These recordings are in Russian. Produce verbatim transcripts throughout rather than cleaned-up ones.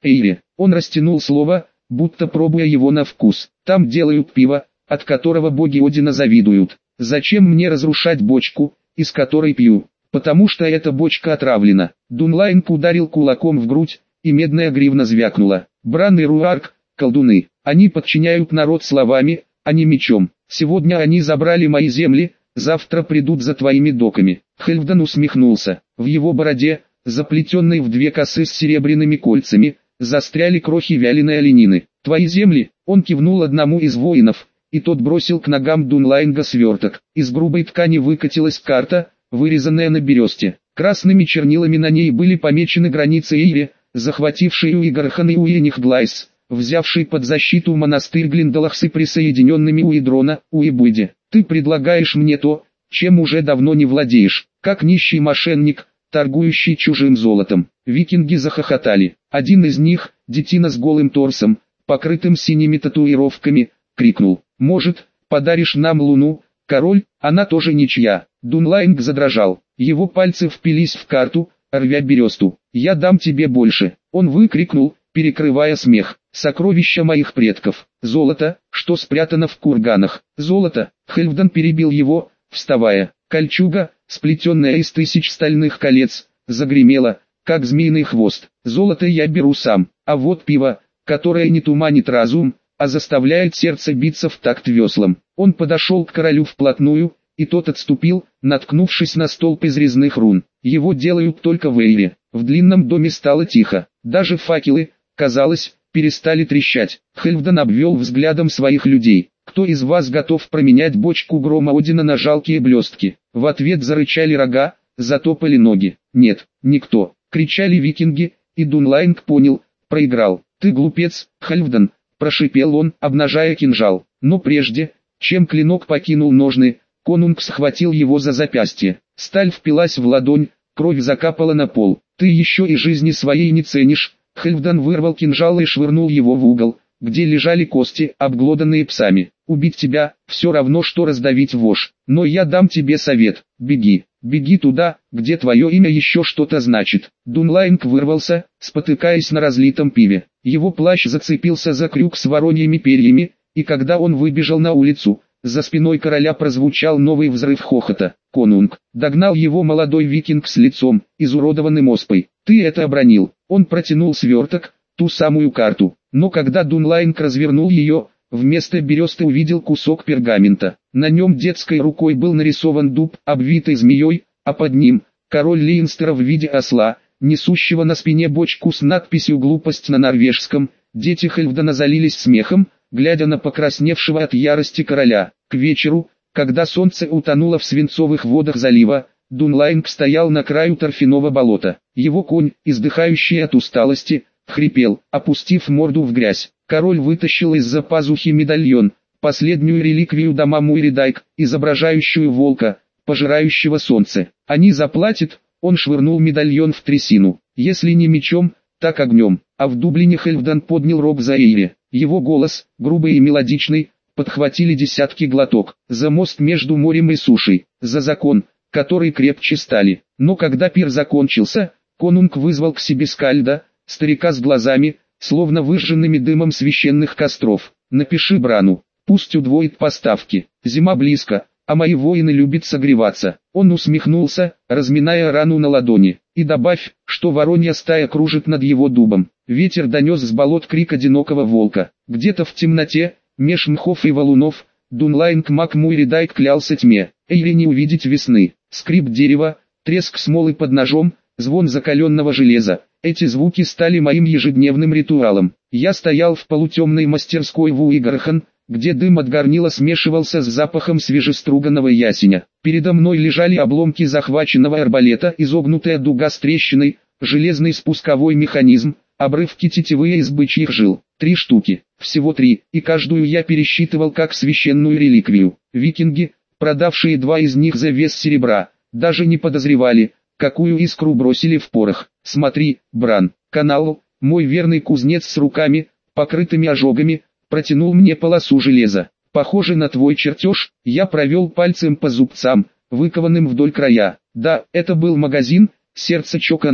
Эйре. Он растянул слово, будто пробуя его на вкус. Там делают пиво, от которого боги Одина завидуют. Зачем мне разрушать бочку, из которой пью? Потому что эта бочка отравлена. Дунлайнг ударил кулаком в грудь, и медная гривна звякнула. Бран и Руарк, колдуны. Они подчиняют народ словами, а не мечом. Сегодня они забрали мои земли, завтра придут за твоими доками. Хельфдан усмехнулся. В его бороде, заплетенной в две косы с серебряными кольцами, застряли крохи вяленой оленины. Твои земли? Он кивнул одному из воинов, и тот бросил к ногам Дунлайнга сверток. Из грубой ткани выкатилась карта, вырезанная на бересте. Красными чернилами на ней были помечены границы Эйре, захватившей Уигархан и Уенихглайс, взявший под защиту монастырь Глиндалах с присоединенными Уидрона, Уибуйде. Ты предлагаешь мне то, чем уже давно не владеешь, как нищий мошенник, торгующий чужим золотом. Викинги захохотали. Один из них, детина с голым торсом, покрытым синими татуировками, крикнул: «Может, подаришь нам луну, король, она тоже ничья». Дунлайнг задрожал, его пальцы впились в карту, рвя бересту. «Я дам тебе больше», он выкрикнул, перекрывая смех. «Сокровища моих предков, золото, что спрятано в курганах». «Золото», Хельфдан перебил его, вставая. Кольчуга, сплетенная из тысяч стальных колец, загремела, как змеиный хвост. «Золото я беру сам, а вот пиво, которое не туманит разум, а заставляет сердце биться в такт веслам». Он подошел к королю вплотную, и тот отступил, наткнувшись на столб из резных рун. Его делают только в Эйре. В длинном доме стало тихо, даже факелы, казалось, перестали трещать. Хельфдан обвел взглядом своих людей. «Кто из вас готов променять бочку грома Одина на жалкие блестки?» В ответ зарычали рога, затопали ноги. «Нет, никто!» — кричали викинги, и Дунлайнг понял, проиграл. «Ты глупец, Хельфдан!» — прошипел он, обнажая кинжал. Но прежде, чем клинок покинул ножны, конунг схватил его за запястье. Сталь впилась в ладонь, кровь закапала на пол. «Ты еще и жизни своей не ценишь!» Хельфдан вырвал кинжал и швырнул его в угол, где лежали кости, обглоданные псами. «Убить тебя, все равно что раздавить вошь. Но я дам тебе совет. Беги, беги туда, где твое имя еще что-то значит». Дунлайнг вырвался, спотыкаясь на разлитом пиве. Его плащ зацепился за крюк с вороньими перьями, и когда он выбежал на улицу, за спиной короля прозвучал новый взрыв хохота. Конунг догнал его молодой викинг с лицом, изуродованным оспой. «Ты это обронил». Он протянул сверток, ту самую карту. Но когда Дунлайнг развернул ее, вместо бересты увидел кусок пергамента. На нем детской рукой был нарисован дуб, обвитый змеей, а под ним — король Лейнстера в виде осла, несущего на спине бочку с надписью «Глупость» на норвежском. Дети Хельфдана залились смехом, глядя на покрасневшего от ярости короля. К вечеру, когда солнце утонуло в свинцовых водах залива, Дунлайнг стоял на краю торфяного болота. Его конь, издыхающий от усталости, хрипел, опустив морду в грязь. Король вытащил из-за пазухи медальон, последнюю реликвию дома Муиридайк, изображающую волка, пожирающего солнце. «Они заплатят», он швырнул медальон в трясину. «Если не мечом, так огнем». А в Дублине Хельфдан поднял рог за Эйре. Его голос, грубый и мелодичный, подхватили десятки глоток. «За мост между морем и сушей, за закон, который крепче стали». Но когда пир закончился, конунг вызвал к себе скальда, старика с глазами, словно выжженными дымом священных костров. «Напиши Брану, пусть удвоит поставки. Зима близко, а мои воины любят согреваться». Он усмехнулся, разминая рану на ладони. «И добавь, что воронья стая кружит над его дубом». Ветер донес с болот крик одинокого волка. Где-то в темноте, меж мхов и валунов, Дунлайнг Мак Муиридайк клялся тьме. Эйре не увидеть весны. Скрип дерева, треск смолы под ножом, звон закаленного железа. Эти звуки стали моим ежедневным ритуалом. Я стоял в полутемной мастерской в Уигархан, где дым от горнила смешивался с запахом свежеструганного ясеня. Передо мной лежали обломки захваченного арбалета, изогнутая дуга с трещиной, железный спусковой механизм, обрывки тетивы из бычьих жил. Три штуки, всего три, и каждую я пересчитывал как священную реликвию. Викинги, продавшие два из них за вес серебра, даже не подозревали, какую искру бросили в порох. «Смотри, Бран». Канал, мой верный кузнец с руками, покрытыми ожогами, протянул мне полосу железа. «Похоже на твой чертеж». Я провел пальцем по зубцам, выкованным вдоль края. Да, это был магазин, сердце чокану.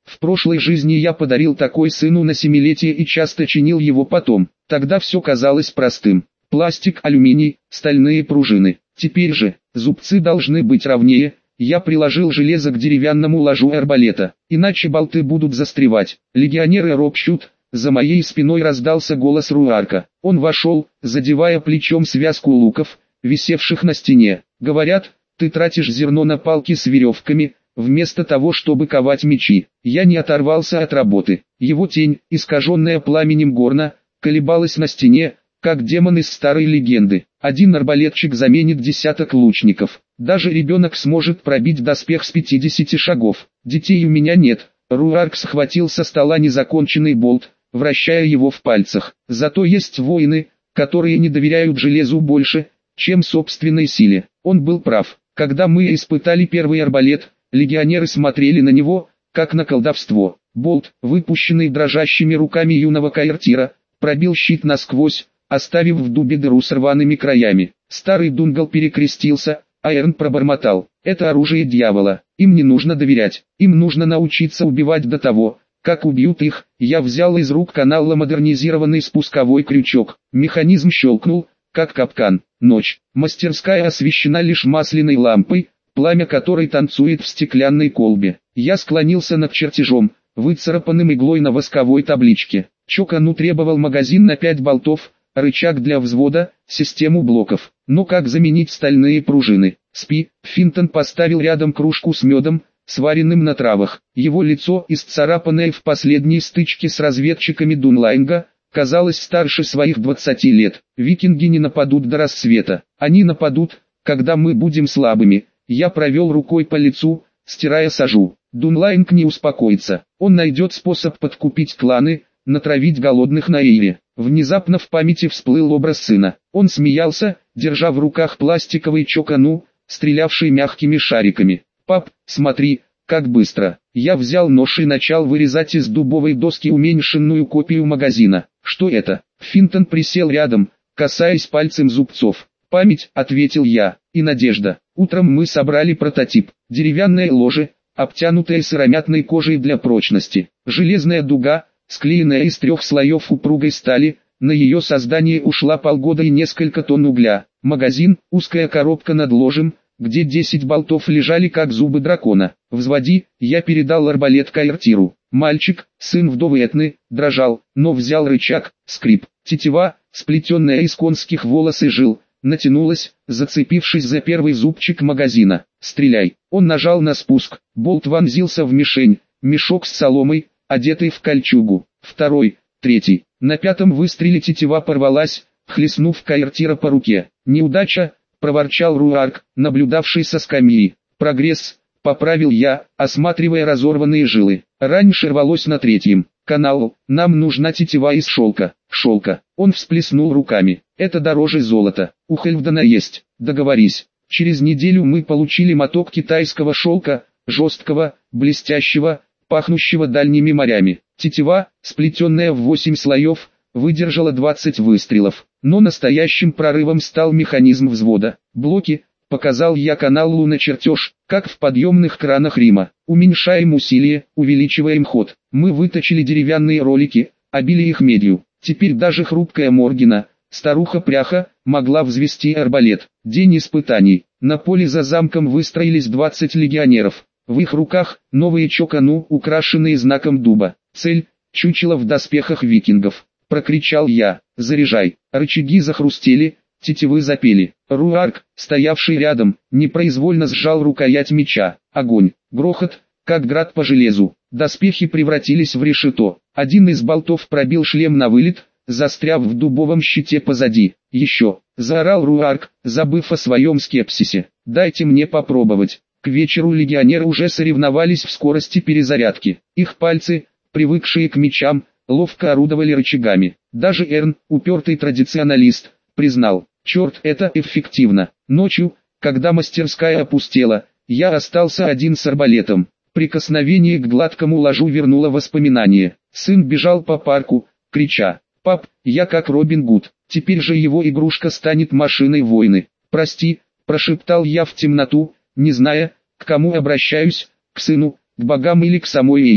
В прошлой жизни я подарил такой сыну на семилетие и часто чинил его потом. Тогда все казалось простым. Пластик, алюминий, стальные пружины. Теперь же, зубцы должны быть ровнее. Я приложил железо к деревянному ложу арбалета, иначе болты будут застревать. Легионеры ропщут. За моей спиной раздался голос Руарка. Он вошел, задевая плечом связку луков, висевших на стене. Говорят, ты тратишь зерно на палки с веревками, вместо того, чтобы ковать мечи. Я не оторвался от работы. Его тень, искаженная пламенем горна, колебалась на стене, как демон из старой легенды. Один арбалетчик заменит десяток лучников. Даже ребенок сможет пробить доспех с пятидесяти шагов. Детей у меня нет. Руарк схватил со стола незаконченный болт, вращая его в пальцах. Зато есть воины, которые не доверяют железу больше, чем собственной силе. Он был прав. Когда мы испытали первый арбалет, легионеры смотрели на него, как на колдовство. Болт, выпущенный дрожащими руками юного Каэртира, пробил щит насквозь, оставив в дубе дыру с рваными краями. Старый Дунгал перекрестился, а Эрн пробормотал: «Это оружие дьявола, им не нужно доверять, им нужно научиться убивать до того, как убьют их». Я взял из рук канала модернизированный спусковой крючок. Механизм щелкнул, как капкан. Ночь. Мастерская освещена лишь масляной лампой, пламя которой танцует в стеклянной колбе. Я склонился над чертежом, выцарапанным иглой на восковой табличке. Чокану требовал магазин на пять болтов, рычаг для взвода, систему блоков. Но как заменить стальные пружины? Спи. Финтон поставил рядом кружку с медом, сваренным на травах. Его лицо, исцарапанное в последней стычке с разведчиками Дунлайнга, казалось старше своих двадцати лет. Викинги не нападут до рассвета. Они нападут, когда мы будем слабыми. Я провел рукой по лицу, стирая сажу. Дунлайнг не успокоится. Он найдет способ подкупить кланы, натравить голодных на Эйре. Внезапно в памяти всплыл образ сына. Он смеялся, держа в руках пластиковый чокану, стрелявший мягкими шариками. «Пап, смотри, как быстро!» Я взял нож и начал вырезать из дубовой доски уменьшенную копию магазина. «Что это?» Финтон присел рядом, касаясь пальцем зубцов. «Память», — ответил я, — «и надежда». Утром мы собрали прототип. Деревянное ложе, обтянутое сыромятной кожей для прочности. Железная дуга, склеенная из трех слоев упругой стали. На ее создание ушла полгода и несколько тонн угля. Магазин, узкая коробка над ложем, где десять болтов лежали как зубы дракона. «Взводи», я передал арбалет Каэртиру. Мальчик, сын вдовы Этны, дрожал, но взял рычаг. Скрип. Тетива, сплетенная из конских волос и жил, натянулась, зацепившись за первый зубчик магазина. «Стреляй». Он нажал на спуск. Болт вонзился в мишень. Мешок с соломой, одетый в кольчугу. Второй, третий. На пятом выстреле тетива порвалась, хлестнув Каэртира по руке. «Неудача», — проворчал Руарк, наблюдавший со скамьи. «Прогресс», — поправил я, осматривая разорванные жилы. Раньше рвалось на третьем. «Канал, нам нужна тетива из шелка». «Шелка». Он всплеснул руками. «Это дороже золота. У Хельфдена есть. Договорись». Через неделю мы получили моток китайского шелка, жесткого, блестящего, пахнущего дальними морями. Тетива, сплетенная в восемь слоев, выдержала двадцать выстрелов. Но настоящим прорывом стал механизм взвода. «Блоки», — показал я каналу на чертеж, как в подъемных кранах Рима. «Уменьшаем усилие, увеличиваем ход». Мы выточили деревянные ролики, обили их медью. Теперь даже хрупкая Моргина, старуха-пряха, могла взвести арбалет. День испытаний. На поле за замком выстроились двадцать легионеров. В их руках новые чокану, украшенные знаком дуба. «Цель — чучело в доспехах викингов», — прокричал я. «Заряжай». Рычаги захрустели, тетивы запели. Руарк, стоявший рядом, непроизвольно сжал рукоять меча. Огонь. Грохот, как град по железу. Доспехи превратились в решето. Один из болтов пробил шлем на вылет, застряв в дубовом щите позади. «Еще!» — заорал Руарк, забыв о своем скепсисе. «Дайте мне попробовать». К вечеру легионеры уже соревновались в скорости перезарядки. Их пальцы, привыкшие к мечам, ловко орудовали рычагами. Даже Эрн, упертый традиционалист, признал: «Черт, это эффективно». Ночью, когда мастерская опустела, я остался один с арбалетом. Прикосновение к гладкому ложу вернуло воспоминания. Сын бежал по парку, крича: «Пап, я как Робин Гуд». Теперь же его игрушка станет машиной войны. «Прости», — прошептал я в темноту, не зная, к кому обращаюсь, к сыну, к богам или к самой Эйре.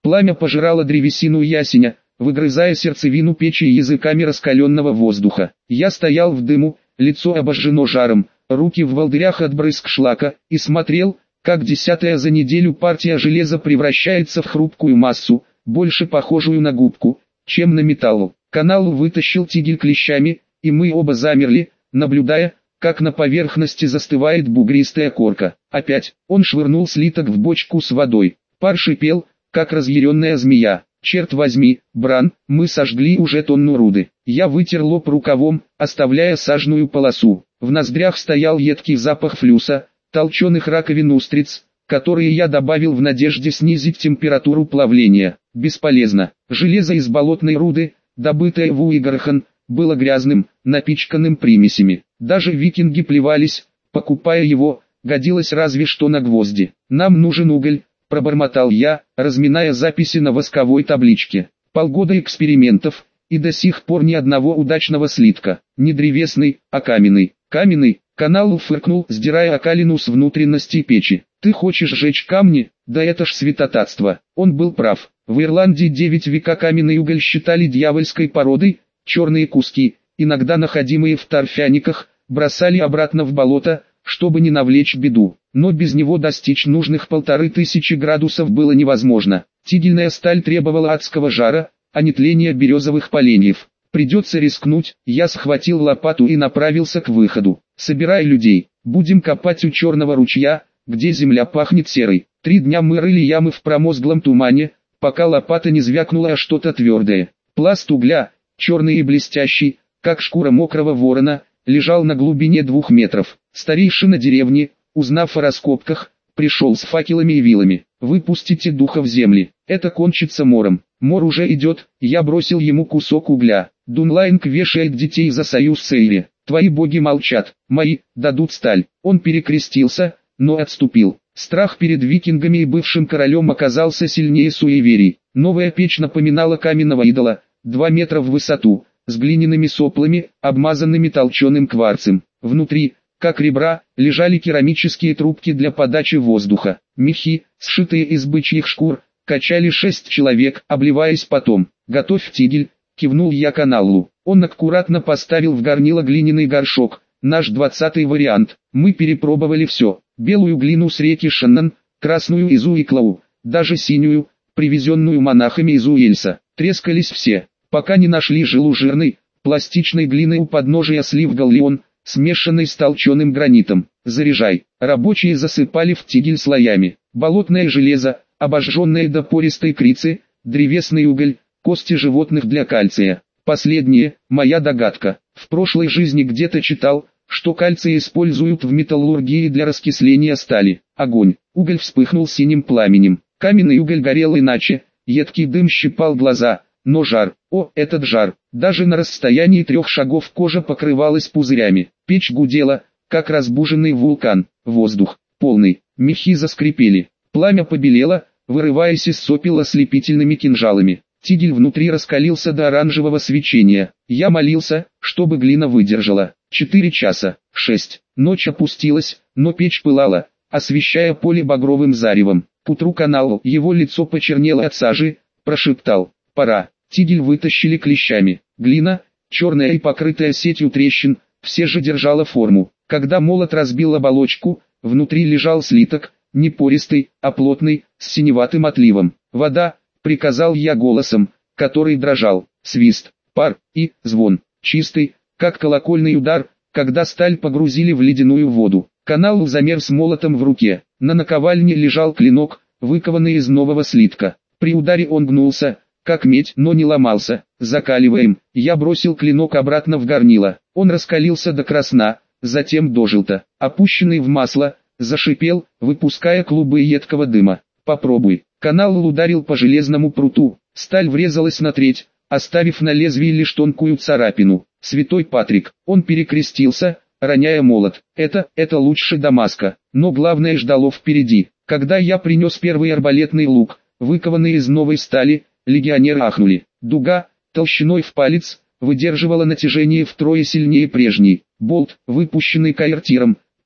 Пламя пожирало древесину ясеня, выгрызая сердцевину печи языками раскаленного воздуха. Я стоял в дыму, лицо обожжено жаром, руки в волдырях от брызг шлака, и смотрел, как десятая за неделю партия железа превращается в хрупкую массу, больше похожую на губку, чем на металл. Канал вытащил тигель клещами, и мы оба замерли, наблюдая, как на поверхности застывает бугристая корка. Опять, он швырнул слиток в бочку с водой. Пар шипел, как разъяренная змея. Черт возьми, Бран, мы сожгли уже тонну руды. Я вытер лоб рукавом, оставляя сажную полосу. В ноздрях стоял едкий запах флюса, толченых раковин устриц, которые я добавил в надежде снизить температуру плавления. Бесполезно. Железо из болотной руды, добытое в Уигархан, было грязным, напичканным примесями. Даже викинги плевались, покупая его, годилось разве что на гвозди. Нам нужен уголь, пробормотал я, разминая записи на восковой табличке. Полгода экспериментов, и до сих пор ни одного удачного слитка. Не древесный, а каменный. Каменный, Канал фыркнул, сдирая окалину с внутренности печи. Ты хочешь сжечь камни? Да это ж святотатство. Он был прав. В Ирландии девять века каменный уголь считали дьявольской породой, черные куски, иногда находимые в торфяниках, бросали обратно в болото, чтобы не навлечь беду. Но без него достичь нужных полторы тысячи градусов было невозможно. Тигельная сталь требовала адского жара, а не тления березовых поленьев. Придется рискнуть. Я схватил лопату и направился к выходу. Собирай людей, будем копать у черного ручья, где земля пахнет серой. Три дня мы рыли ямы в промозглом тумане, пока лопата не звякнула о что-то твердое. Пласт угля, черный и блестящий, как шкура мокрого ворона, лежал на глубине двух метров. Старейшина деревни, узнав о раскопках, пришел с факелами и вилами. Выпустите духа в земли, это кончится мором. Мор уже идет, я бросил ему кусок угля. Дунлайнг вешает детей за союз с Эйри. Твои боги молчат, мои дадут сталь. Он перекрестился, но отступил. Страх перед викингами и бывшим королем оказался сильнее суеверий. Новая печь напоминала каменного идола, два метра в высоту, с глиняными соплами, обмазанными толченым кварцем. Внутри, как ребра, лежали керамические трубки для подачи воздуха. Мехи, сшитые из бычьих шкур, качали шесть человек, обливаясь потом. «Готовь тигель», — кивнул я Каналу. Он аккуратно поставил в горнило глиняный горшок, наш двадцатый вариант. Мы перепробовали все. Белую глину с реки Шеннон, красную из Уиклау, даже синюю, привезенную монахами из Уэльса. Трескались все, пока не нашли жилу жирной, пластичной глины у подножия слив галлеон, смешанной с толченым гранитом. Заряжай. Рабочие засыпали в тигель слоями. Болотное железо, обожженное до пористой крицы, древесный уголь, кости животных для кальция. Последнее, моя догадка. В прошлой жизни где-то читал, что кальций используют в металлургии для раскисления стали. Огонь. Уголь вспыхнул синим пламенем. Каменный уголь горел иначе, едкий дым щипал глаза, но жар, о, этот жар, даже на расстоянии трех шагов кожа покрывалась пузырями. Печь гудела, как разбуженный вулкан. Воздух, полный, мехи заскрипели. Пламя побелело, вырываясь из сопел ослепительными кинжалами. Тигель внутри раскалился до оранжевого свечения. Я молился, чтобы глина выдержала. Четыре часа, шесть. Ночь опустилась, но печь пылала, освещая поле багровым заревом. К утру Канал, его лицо почернело от сажи, прошептал: «Пора». Тигель вытащили клещами. Глина, черная и покрытая сетью трещин, все же держала форму. Когда молот разбил оболочку, внутри лежал слиток, не пористый, а плотный, с синеватым отливом. «Вода», — приказал я голосом, который дрожал. Свист, пар и звон, чистый, как колокольный удар, когда сталь погрузили в ледяную воду. Канал замер с молотом в руке. На наковальне лежал клинок, выкованный из нового слитка. При ударе он гнулся, как медь, но не ломался. «Закаливаем». Я бросил клинок обратно в горнило. Он раскалился до красна, затем до желта. Опущенный в масло, зашипел, выпуская клубы едкого дыма. «Попробуй». Канал ударил по железному пруту. Сталь врезалась на треть, оставив на лезвии лишь тонкую царапину. «Святой Патрик». Он перекрестился, роняя молот. «Это, это лучше Дамаска». Но главное ждало впереди. Когда я принес первый арбалетный лук, выкованный из новой стали, легионеры ахнули. Дуга, толщиной в палец, выдерживала натяжение втрое сильнее прежней. Болт, выпущенный каэртиром,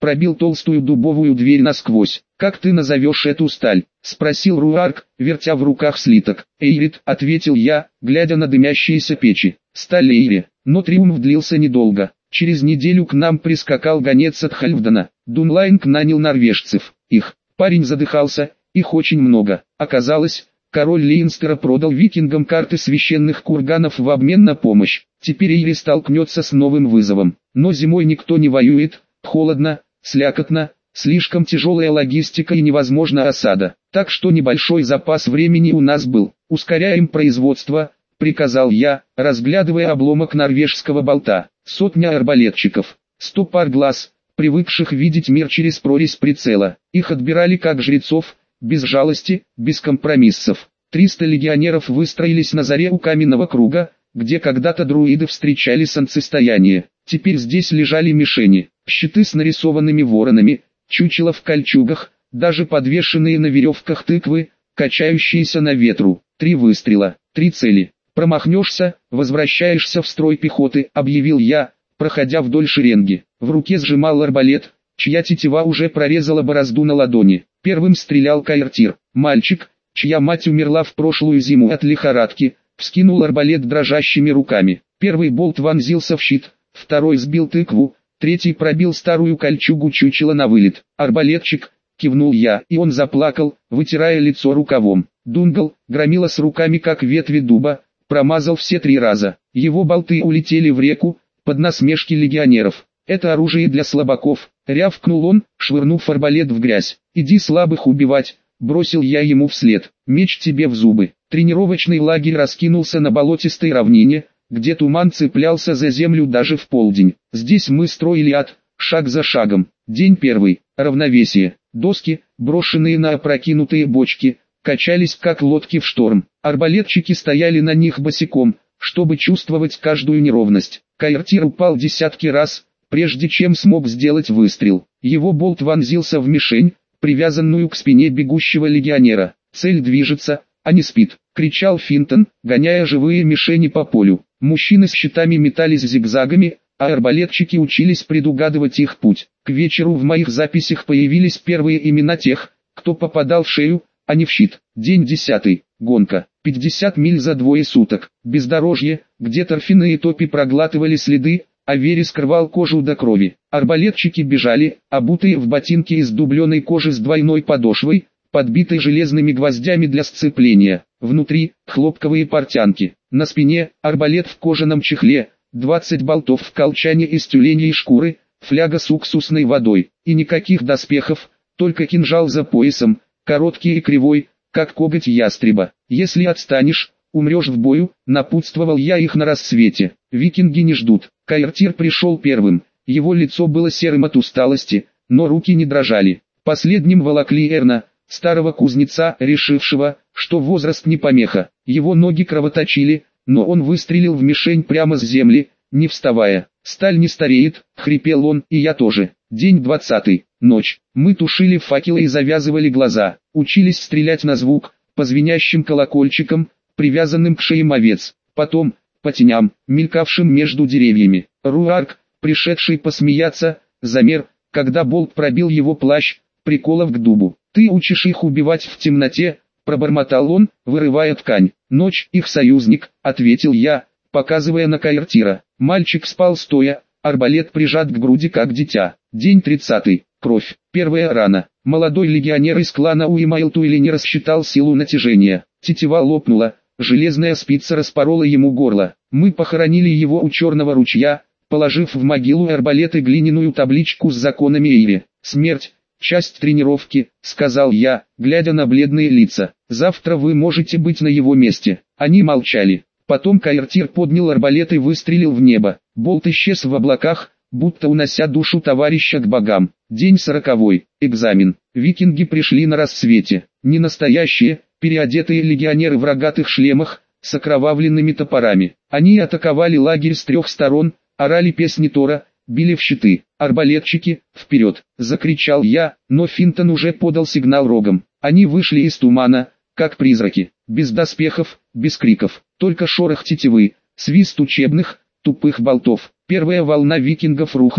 пробил толстую дубовую дверь насквозь. «Как ты назовешь эту сталь?» — спросил Руарк, вертя в руках слиток. «Эйрит», — ответил я, глядя на дымящиеся печи. «Сталь Эйри». Но триумф длился недолго. Через неделю к нам прискакал гонец от Хальфдена. Дунлайнг нанял норвежцев. Их. Парень задыхался, их очень много. Оказалось, король Лейнстера продал викингам карты священных курганов в обмен на помощь. Теперь Эйри столкнется с новым вызовом. Но зимой никто не воюет, холодно, слякотно, слишком тяжелая логистика и невозможна осада. Так что небольшой запас времени у нас был. «Ускоряем производство», — приказал я, разглядывая обломок норвежского болта. Сотня арбалетчиков, сто пар глаз, привыкших видеть мир через прорезь прицела. Их отбирали как жрецов, без жалости, без компромиссов. Триста легионеров выстроились на заре у каменного круга, где когда-то друиды встречали солнцестояние. Теперь здесь лежали мишени, щиты с нарисованными воронами, чучела в кольчугах, даже подвешенные на веревках тыквы, качающиеся на ветру. Три выстрела, три цели. «Промахнешься, возвращаешься в строй пехоты», — объявил я, проходя вдоль шеренги. В руке сжимал арбалет, чья тетива уже прорезала борозду на ладони. Первым стрелял Каэртир. Мальчик, чья мать умерла в прошлую зиму от лихорадки, вскинул арбалет дрожащими руками. Первый болт вонзился в щит, второй сбил тыкву, третий пробил старую кольчугу чучела на вылет. «Арбалетчик», — кивнул я, и он заплакал, вытирая лицо рукавом. Дунгал, громила с руками как ветви дуба, промазал все три раза. Его болты улетели в реку, под насмешки легионеров. «Это оружие для слабаков», — рявкнул он, швырнув арбалет в грязь. «Иди слабых убивать», — бросил я ему вслед. «Меч тебе в зубы». Тренировочный лагерь раскинулся на болотистой равнине, где туман цеплялся за землю даже в полдень. Здесь мы строили ад, шаг за шагом. День первый. Равновесие. Доски, брошенные на опрокинутые бочки, качались как лодки в шторм. Арбалетчики стояли на них босиком, чтобы чувствовать каждую неровность. Каэртир упал десятки раз, прежде чем смог сделать выстрел. Его болт вонзился в мишень, привязанную к спине бегущего легионера. «Цель движется, а не спит», — кричал Финтон, гоняя живые мишени по полю. Мужчины с щитами метались зигзагами, а арбалетчики учились предугадывать их путь. К вечеру в моих записях появились первые имена тех, кто попадал в шею, а не в щит. День десятый. Гонка. пятьдесят миль за двое суток. Бездорожье, где торфяные топи проглатывали следы, а вереск рвал кожу до крови. Арбалетчики бежали, обутые в ботинки из дубленой кожи с двойной подошвой, подбитой железными гвоздями для сцепления. Внутри – хлопковые портянки. На спине – арбалет в кожаном чехле, двадцать болтов в колчане из тюленей шкуры, фляга с уксусной водой. И никаких доспехов, только кинжал за поясом, короткий и кривой, как коготь ястреба. «Если отстанешь, умрешь в бою», — напутствовал я их на рассвете. Викинги не ждут. Каэртир пришел первым. Его лицо было серым от усталости, но руки не дрожали. Последним волокли Эрна, старого кузнеца, решившего, что возраст не помеха. Его ноги кровоточили, но он выстрелил в мишень прямо с земли, не вставая. «Сталь не стареет», — хрипел он, — «и я тоже». День двадцатый. Ночь. Мы тушили факелы и завязывали глаза. Учились стрелять на звук, по звенящим колокольчикам, привязанным к шеям овец. Потом, по теням, мелькавшим между деревьями. Руарк, пришедший посмеяться, замер, когда болт пробил его плащ, приколов к дубу. «Ты учишь их убивать в темноте», — пробормотал он, вырывая ткань. «Ночь, их союзник», — ответил я, показывая на Каэртира. Мальчик спал стоя, арбалет прижат к груди как дитя. День тридцатый. Кровь. Первая рана. Молодой легионер из клана Уимайлтуэли не рассчитал силу натяжения. Тетива лопнула, железная спица распорола ему горло. Мы похоронили его у черного ручья, положив в могилу арбалет и глиняную табличку с законами Эйри. «Смерть – часть тренировки», – сказал я, глядя на бледные лица. «Завтра вы можете быть на его месте». Они молчали. Потом Каэртир поднял арбалет и выстрелил в небо. Болт исчез в облаках, будто унося душу товарища к богам. День сороковой. Экзамен. Викинги пришли на рассвете. Не настоящие, переодетые легионеры в рогатых шлемах, с окровавленными топорами. Они атаковали лагерь с трех сторон, орали песни Тора, били в щиты. «Арбалетчики, вперед!» — закричал я, но Финтон уже подал сигнал рогом. Они вышли из тумана, как призраки, без доспехов, без криков, только шорох тетивы, свист учебных, тупых болтов. Первая волна викингов рухнула,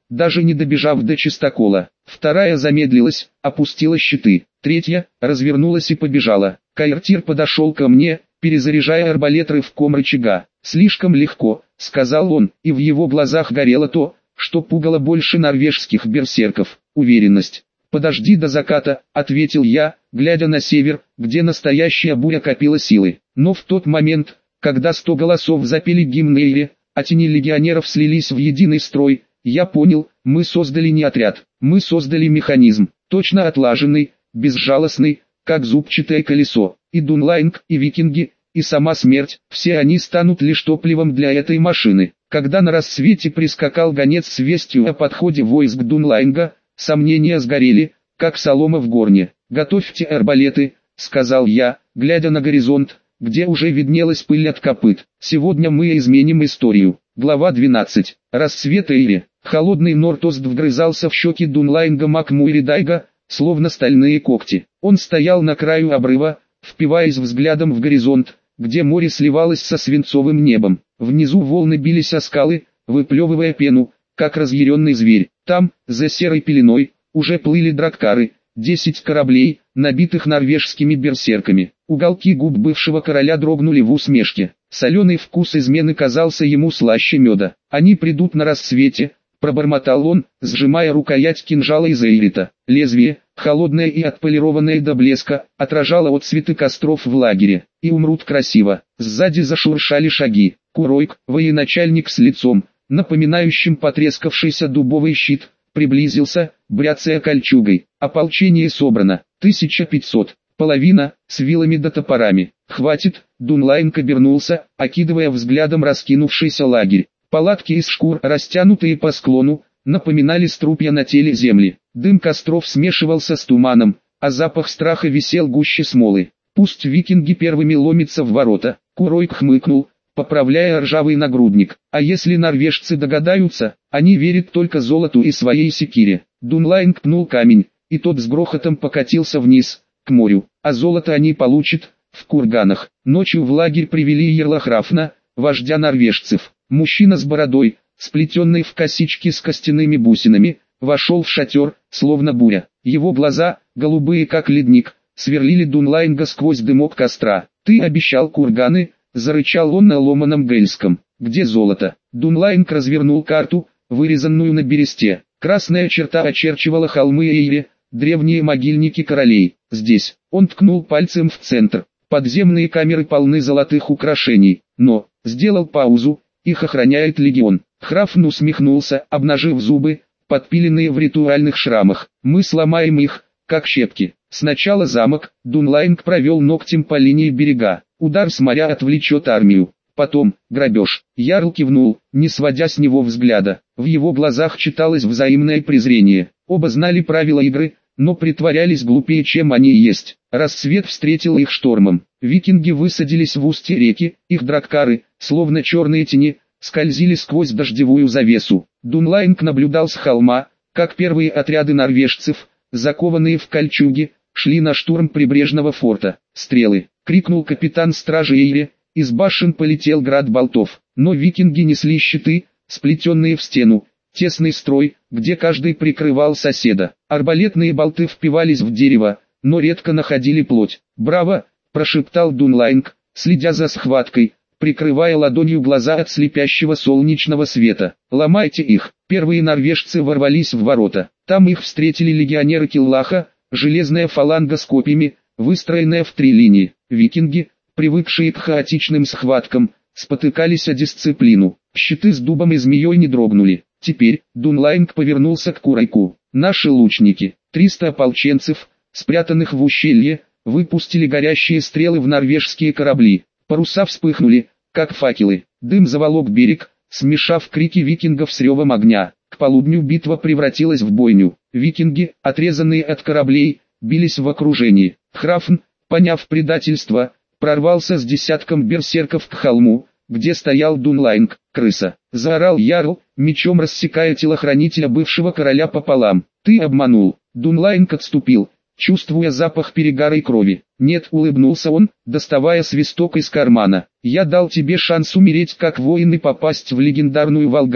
даже не добежав до чистокола. Вторая замедлилась, опустила щиты. Третья развернулась и побежала. Каиртир подошел ко мне, перезаряжая арбалет рывком рычага. «Слишком легко», — сказал он, и в его глазах горело то, что пугало больше норвежских берсерков — уверенность. «Подожди до заката», — ответил я, глядя на север, где настоящая буря копила силы. Но в тот момент, когда сто голосов запели гимн Эйре, а тени легионеров слились в единый строй, я понял, мы создали не отряд, мы создали механизм, точно отлаженный, безжалостный, как зубчатое колесо. И Дунлайнг, и викинги, и сама смерть, все они станут лишь топливом для этой машины. Когда на рассвете прискакал гонец с вестью о подходе войск Дунлайнга, сомнения сгорели, как солома в горне. «Готовьте арбалеты», — сказал я, глядя на горизонт, где уже виднелась пыль от копыт. «Сегодня мы изменим историю». Глава двенадцать. Рассвет Эйре. Холодный Нортост вгрызался в щеки Дунлайнга Макмуиридайга, словно стальные когти. Он стоял на краю обрыва, впиваясь взглядом в горизонт, где море сливалось со свинцовым небом. Внизу волны бились о скалы, выплевывая пену, как разъяренный зверь. Там, за серой пеленой, уже плыли драккары, десять кораблей, набитых норвежскими берсерками. Уголки губ бывшего короля дрогнули в усмешке. Соленый вкус измены казался ему слаще меда. «Они придут на рассвете», — пробормотал он, сжимая рукоять кинжала из эйрита. Лезвие, холодное и отполированное до блеска, отражало отсветы костров в лагере. «И умрут красиво». Сзади зашуршали шаги. Куройк, военачальник с лицом, напоминающим потрескавшийся дубовый щит, приблизился, бряцая кольчугой. «Ополчение собрано. тысяча пятьсот. Половина, с вилами да топорами. Хватит». Дунлайнг обернулся, окидывая взглядом раскинувшийся лагерь. Палатки из шкур, растянутые по склону, напоминали струпья на теле земли. Дым костров смешивался с туманом, а запах страха висел гуще смолы. «Пусть викинги первыми ломятся в ворота», — Куройк хмыкнул, поправляя ржавый нагрудник. «А если норвежцы догадаются, они верят только золоту и своей секире». Дунлайнг пнул камень, и тот с грохотом покатился вниз, к морю. «А золото они получат в курганах». Ночью в лагерь привели Ерлахрафна, вождя норвежцев. Мужчина с бородой, сплетенный в косички с костяными бусинами, вошел в шатер, словно буря. Его глаза, голубые как ледник, сверлили Дунлайнга сквозь дымок костра. «Ты обещал курганы», — зарычал он на ломаном гельском. «Где золото?» Дунлайнг развернул карту, вырезанную на бересте. Красная черта очерчивала холмы Эйре, древние могильники королей. «Здесь». Он ткнул пальцем в центр. «Подземные камеры полны золотых украшений, но...» Сделал паузу. «Их охраняет легион». Храфн усмехнулся, обнажив зубы, подпиленные в ритуальных шрамах. «Мы сломаем их, как щепки». Сначала замок. Дунлайнг провел ногтем по линии берега. Удар с моря отвлечет армию. Потом, грабеж. Ярл кивнул, не сводя с него взгляда. В его глазах читалось взаимное презрение. Оба знали правила игры, но притворялись глупее, чем они есть. Рассвет встретил их штормом. Викинги высадились в устье реки, их драккары, словно черные тени, скользили сквозь дождевую завесу. Дунлайнг наблюдал с холма, как первые отряды норвежцев, закованные в кольчуги, шли на штурм прибрежного форта. «Стрелы!» — крикнул капитан стражи Эйре, из башен полетел град болтов. Но викинги несли щиты, сплетенные в стену, тесный строй, где каждый прикрывал соседа. Арбалетные болты впивались в дерево, но редко находили плоть. «Браво!» — прошептал Дунлайнг, следя за схваткой, прикрывая ладонью глаза от слепящего солнечного света. «Ломайте их!» Первые норвежцы ворвались в ворота. Там их встретили легионеры Киллаха, железная фаланга с копьями, выстроенная в три линии. Викинги, привыкшие к хаотичным схваткам, спотыкались о дисциплину. Щиты с дубом и змеей не дрогнули. Теперь Дунлайнг повернулся к Курайку. «Наши лучники, триста ополченцев, спрятанных в ущелье, выпустили горящие стрелы в норвежские корабли. Паруса вспыхнули, как факелы. Дым заволок берег, смешав крики викингов с ревом огня. К полудню битва превратилась в бойню. Викинги, отрезанные от кораблей, бились в окружении. Храфн, поняв предательство, прорвался с десятком берсерков к холму, где стоял Дунлайнг. «Крыса!» — заорал ярл, мечом рассекая телохранителя бывшего короля пополам. «Ты обманул!» Дунлайнг отступил, чувствуя запах перегара и крови. «Нет», — улыбнулся он, доставая свисток из кармана. «Я дал тебе шанс умереть как воин и попасть в легендарную Валгаллу.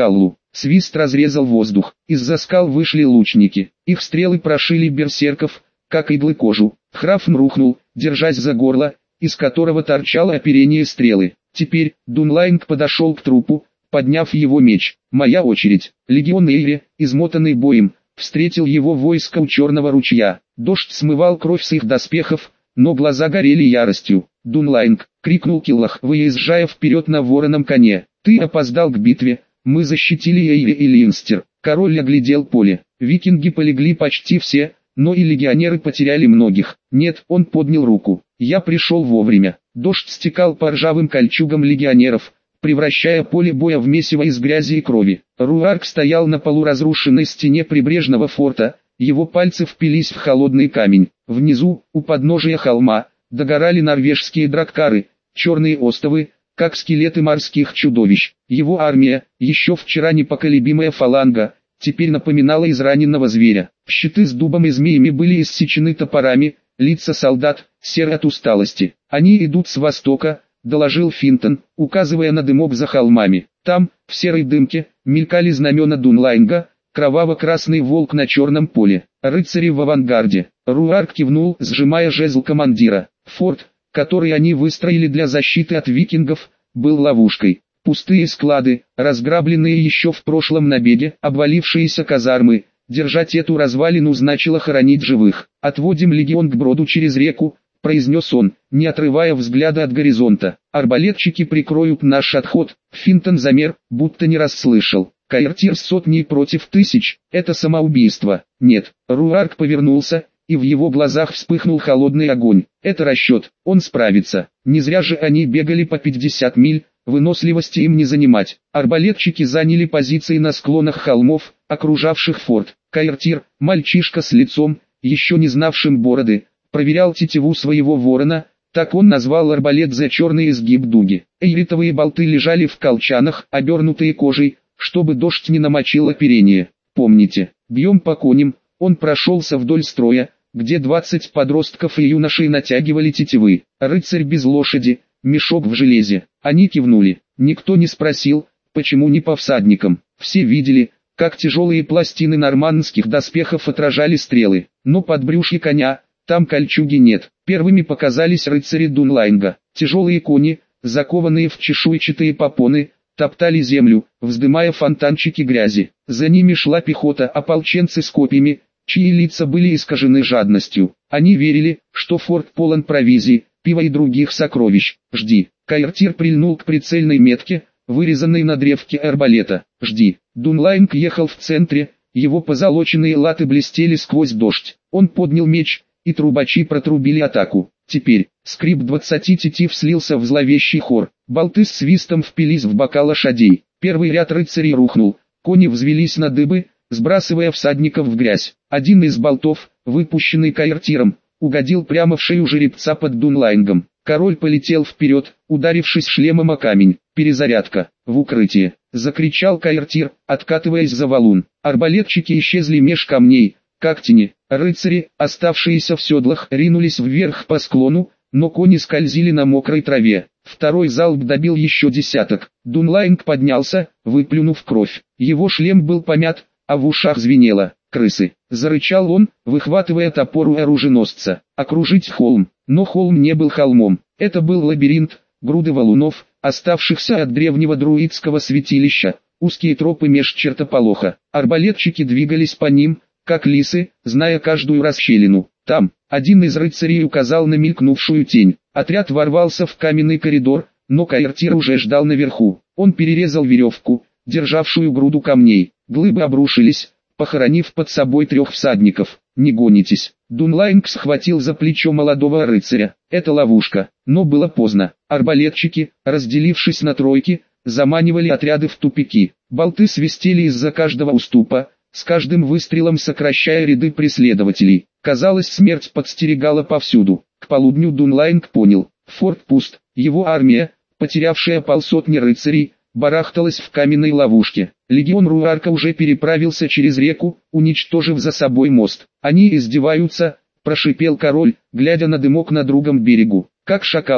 Свист разрезал воздух. Из-за скал вышли лучники. Их стрелы прошили берсерков, как иглы кожу. Храфн рухнул, держась за горло, из которого торчало оперение стрелы. Теперь Дунлайнг подошел к трупу, подняв его меч. «Моя очередь». Легион Эйри, измотанный боем, встретил его войско у Черного ручья. Дождь смывал кровь с их доспехов, но глаза горели яростью. «Дунлайнг!» — крикнул Киллах, выезжая вперед на вороном коне. «Ты опоздал к битве, мы защитили Эйри и Линстер». Король оглядел поле. Викинги полегли почти все, но и легионеры потеряли многих. «Нет», — он поднял руку. «Я пришел вовремя». Дождь стекал по ржавым кольчугам легионеров, превращая поле боя в месиво из грязи и крови. Руарк стоял на полуразрушенной стене прибрежного форта, его пальцы впились в холодный камень. Внизу, у подножия холма, догорали норвежские драккары, черные остовы, как скелеты морских чудовищ. Его армия, еще вчера непоколебимая фаланга, теперь напоминала израненного зверя. Щиты с дубом и змеями были иссечены топорами, лица солдат, серы от усталости. «Они идут с востока», — доложил Финтон, указывая на дымок за холмами. Там, в серой дымке, мелькали знамена Дунлайнга, кроваво-красный волк на черном поле, рыцари в авангарде. Руарк кивнул, сжимая жезл командира. Форт, который они выстроили для защиты от викингов, был ловушкой. Пустые склады, разграбленные еще в прошлом набеге, обвалившиеся казармы. Держать эту развалину значило хоронить живых. «Отводим легион к броду через реку», — произнес он, не отрывая взгляда от горизонта. «Арбалетчики прикроют наш отход». Финтон замер, будто не расслышал. «Каэртир с сотней против тысяч — это самоубийство». «Нет». Руарк повернулся, и в его глазах вспыхнул холодный огонь. «Это расчет, он справится. Не зря же они бегали по пятьдесят миль, выносливости им не занимать». Арбалетчики заняли позиции на склонах холмов, окружавших форт. Каэртир, мальчишка с лицом, еще не знавшим бороды, проверял тетиву своего ворона, так он назвал арбалет за черный изгиб дуги. Эйритовые болты лежали в колчанах, обернутые кожей, чтобы дождь не намочил оперение. «Помните, бьем по коням». Он прошелся вдоль строя, где двадцать подростков и юношей натягивали тетивы. Рыцарь без лошади, мешок в железе. Они кивнули. Никто не спросил, почему не по всадникам. Все видели, как тяжелые пластины нормандских доспехов отражали стрелы. Но под брюшье коня, там кольчуги нет. Первыми показались рыцари Дунлайнга. Тяжелые кони, закованные в чешуйчатые попоны, топтали землю, вздымая фонтанчики грязи. За ними шла пехота, ополченцы с копьями, чьи лица были искажены жадностью. Они верили, что форт полон провизии, пива и других сокровищ. «Жди». Каэртир прильнул к прицельной метке, вырезанной на древке арбалета. «Жди». Дунлайнг ехал в центре, его позолоченные латы блестели сквозь дождь. Он поднял меч, и трубачи протрубили атаку. Теперь, скрип двадцати тетив слился в зловещий хор. Болты с свистом впились в бока лошадей. Первый ряд рыцарей рухнул, кони взвелись на дыбы, сбрасывая всадников в грязь. Один из болтов, выпущенный Каэртиром, угодил прямо в шею жеребца под Дунлайнгом. Король полетел вперед, ударившись шлемом о камень. «Перезарядка! В укрытие!» — закричал Каэртир, откатываясь за валун. Арбалетчики исчезли меж камней, как тени. Рыцари, оставшиеся в седлах, ринулись вверх по склону, но кони скользили на мокрой траве. Второй залп добил еще десяток. Дунлайнг поднялся, выплюнув кровь. Его шлем был помят, а в ушах звенело. «Крысы!» — зарычал он, выхватывая топор у оруженосца. «Окружить холм». Но холм не был холмом. Это был лабиринт, груды валунов, оставшихся от древнего друидского святилища, узкие тропы меж чертополоха. Арбалетчики двигались по ним, как лисы, зная каждую расщелину. Там, один из рыцарей указал на мелькнувшую тень. Отряд ворвался в каменный коридор, но Каэртир уже ждал наверху. Он перерезал веревку, державшую груду камней. Глыбы обрушились, похоронив под собой трех всадников. «Не гонитесь». Дунлайнг схватил за плечо молодого рыцаря. «Это ловушка». Но было поздно. Арбалетчики, разделившись на тройки, заманивали отряды в тупики. Болты свистели из-за каждого уступа, с каждым выстрелом сокращая ряды преследователей. Казалось, смерть подстерегала повсюду. К полудню Дунлайнг понял, форт пуст. Его армия, потерявшая полсотни рыцарей, барахталась в каменной ловушке. Легион Руарка уже переправился через реку, уничтожив за собой мост. «Они издеваются», — прошипел король, глядя на дымок на другом берегу. «Как шакалы»,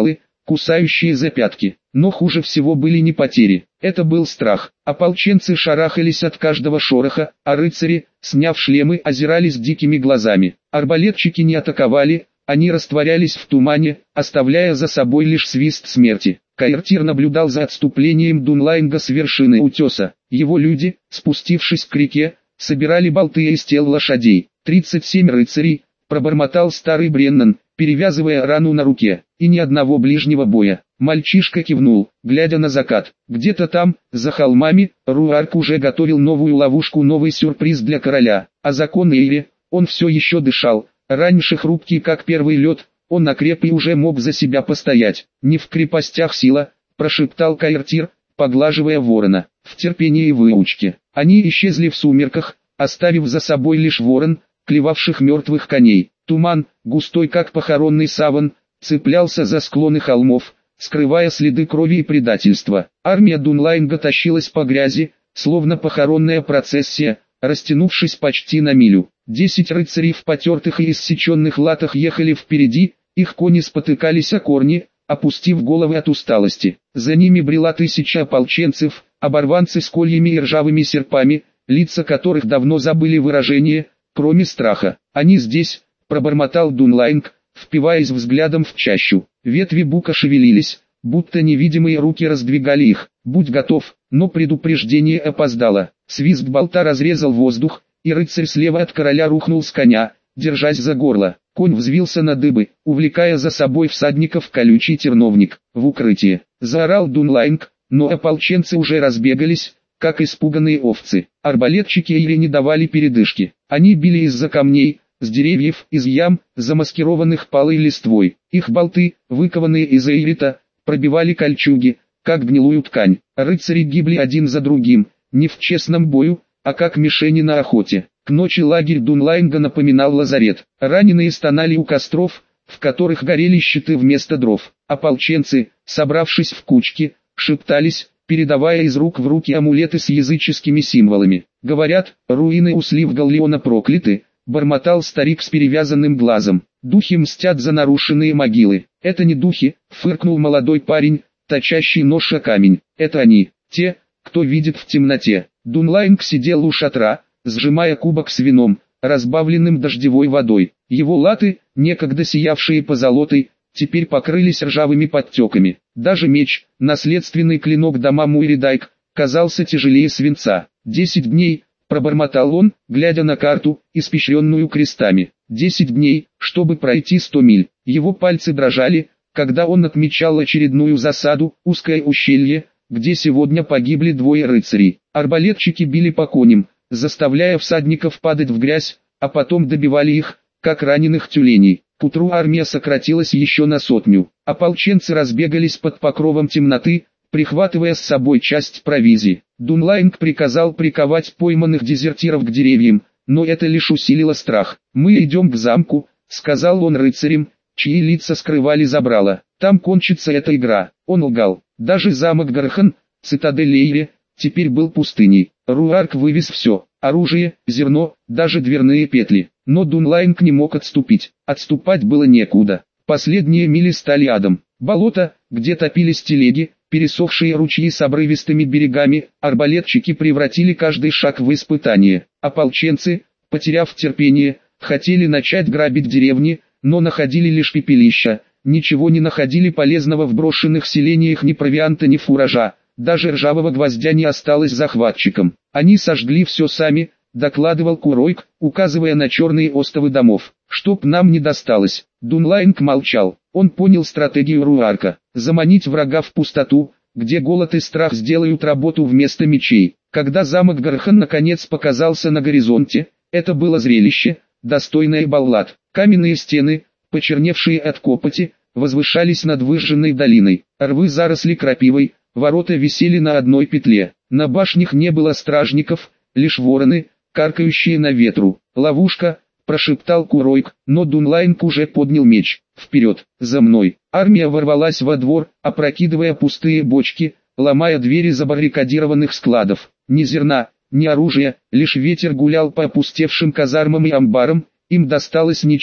кусающие за пятки. Но хуже всего были не потери, это был страх. Ополченцы шарахались от каждого шороха, а рыцари, сняв шлемы, озирались дикими глазами. Арбалетчики не атаковали, они растворялись в тумане, оставляя за собой лишь свист смерти. Каэртир наблюдал за отступлением Дунлайнга с вершины утеса. Его люди, спустившись к реке, собирали болты из тел лошадей. «Тридцать семь рыцарей», — пробормотал старый Бреннан, перевязывая рану на руке, — «и ни одного ближнего боя». Мальчишка кивнул, глядя на закат. Где-то там, за холмами, Руарк уже готовил новую ловушку, новый сюрприз для короля. А закон Эйри, он все еще дышал, раньше хрупкий как первый лед, он окреп и уже мог за себя постоять. «Не в крепостях сила», — прошептал Каэртир, поглаживая ворона. «В терпении и выучке». Они исчезли в сумерках, оставив за собой лишь ворон, клевавших мертвых коней. Туман, густой как похоронный саван, цеплялся за склоны холмов, скрывая следы крови и предательства. Армия Дунлайнга тащилась по грязи, словно похоронная процессия, растянувшись почти на милю. Десять рыцарей в потертых и иссеченных латах ехали впереди, их кони спотыкались о корни, опустив головы от усталости. За ними брела тысяча ополченцев, оборванцы с кольями и ржавыми серпами, лица которых давно забыли выражение, кроме страха. «Они здесь», — пробормотал Дунлайнг, впиваясь взглядом в чащу. Ветви бука шевелились, будто невидимые руки раздвигали их. «Будь готов», но предупреждение опоздало. Свист болта разрезал воздух, и рыцарь слева от короля рухнул с коня, держась за горло. Конь взвился на дыбы, увлекая за собой всадников колючий терновник. «В укрытие!» — заорал Дунлайнг, но ополченцы уже разбегались, как испуганные овцы. Арбалетчики Эйри не давали передышки. Они били из-за камней, с деревьев, из ям, замаскированных палой листвой. Их болты, выкованные из эйрита, пробивали кольчуги, как гнилую ткань. Рыцари гибли один за другим, не в честном бою, а как мишени на охоте. К ночи лагерь Дунлайнга напоминал лазарет. Раненые стонали у костров, в которых горели щиты вместо дров. Ополченцы, собравшись в кучки, шептались, передавая из рук в руки амулеты с языческими символами. «Говорят, руины у слив Галлиона прокляты», — бормотал старик с перевязанным глазом. «Духи мстят за нарушенные могилы». «Это не духи», — фыркнул молодой парень, точащий нож о камень. «Это они, те, кто видит в темноте». Дунлайнг сидел у шатра, сжимая кубок с вином, разбавленным дождевой водой. Его латы, некогда сиявшие позолотой, теперь покрылись ржавыми подтеками. Даже меч, наследственный клинок дома Муиридайк, казался тяжелее свинца. «Десять дней», — пробормотал он, глядя на карту, испещренную крестами. «Десять дней, чтобы пройти сто миль». Его пальцы дрожали, когда он отмечал очередную засаду, узкое ущелье, где сегодня погибли двое рыцарей. Арбалетчики били по коням, заставляя всадников падать в грязь, а потом добивали их, как раненых тюленей. К утру армия сократилась еще на сотню. Ополченцы разбегались под покровом темноты, прихватывая с собой часть провизии. Дунлайнг приказал приковать пойманных дезертиров к деревьям, но это лишь усилило страх. «Мы идем к замку», — сказал он рыцарям, чьи лица скрывали забрало. «Там кончится эта игра». Он лгал. Даже замок Гархан, цитадель Эйри, теперь был пустыней. Руарк вывез все: оружие, зерно, даже дверные петли. Но Дунлайнг не мог отступить. Отступать было некуда. Последние мили стали адом. Болото, где топились телеги, пересохшие ручьи с обрывистыми берегами, арбалетчики превратили каждый шаг в испытание. Ополченцы, потеряв терпение, хотели начать грабить деревни, но находили лишь пепелища, ничего не находили полезного в брошенных селениях, ни провианта, ни фуража. Даже ржавого гвоздя не осталось захватчикам. «Они сожгли все сами», — докладывал Куройк, указывая на черные остовы домов. «Чтоб нам не досталось». Дунлайнг молчал. Он понял стратегию Руарка: заманить врага в пустоту, где голод и страх сделают работу вместо мечей. Когда замок Гархан наконец показался на горизонте, это было зрелище, достойное баллад. Каменные стены, почерневшие от копоти, возвышались над выжженной долиной. Рвы заросли крапивой, ворота висели на одной петле. На башнях не было стражников, лишь вороны, каркающие на ветру. «Ловушка», — прошептал Куройк, но Дунлайнг уже поднял меч. «Вперед, за мной!» Армия ворвалась во двор, опрокидывая пустые бочки, ломая двери забаррикадированных складов. Ни зерна, ни оружия, лишь ветер гулял по опустевшим казармам и амбарам, им досталось ничего.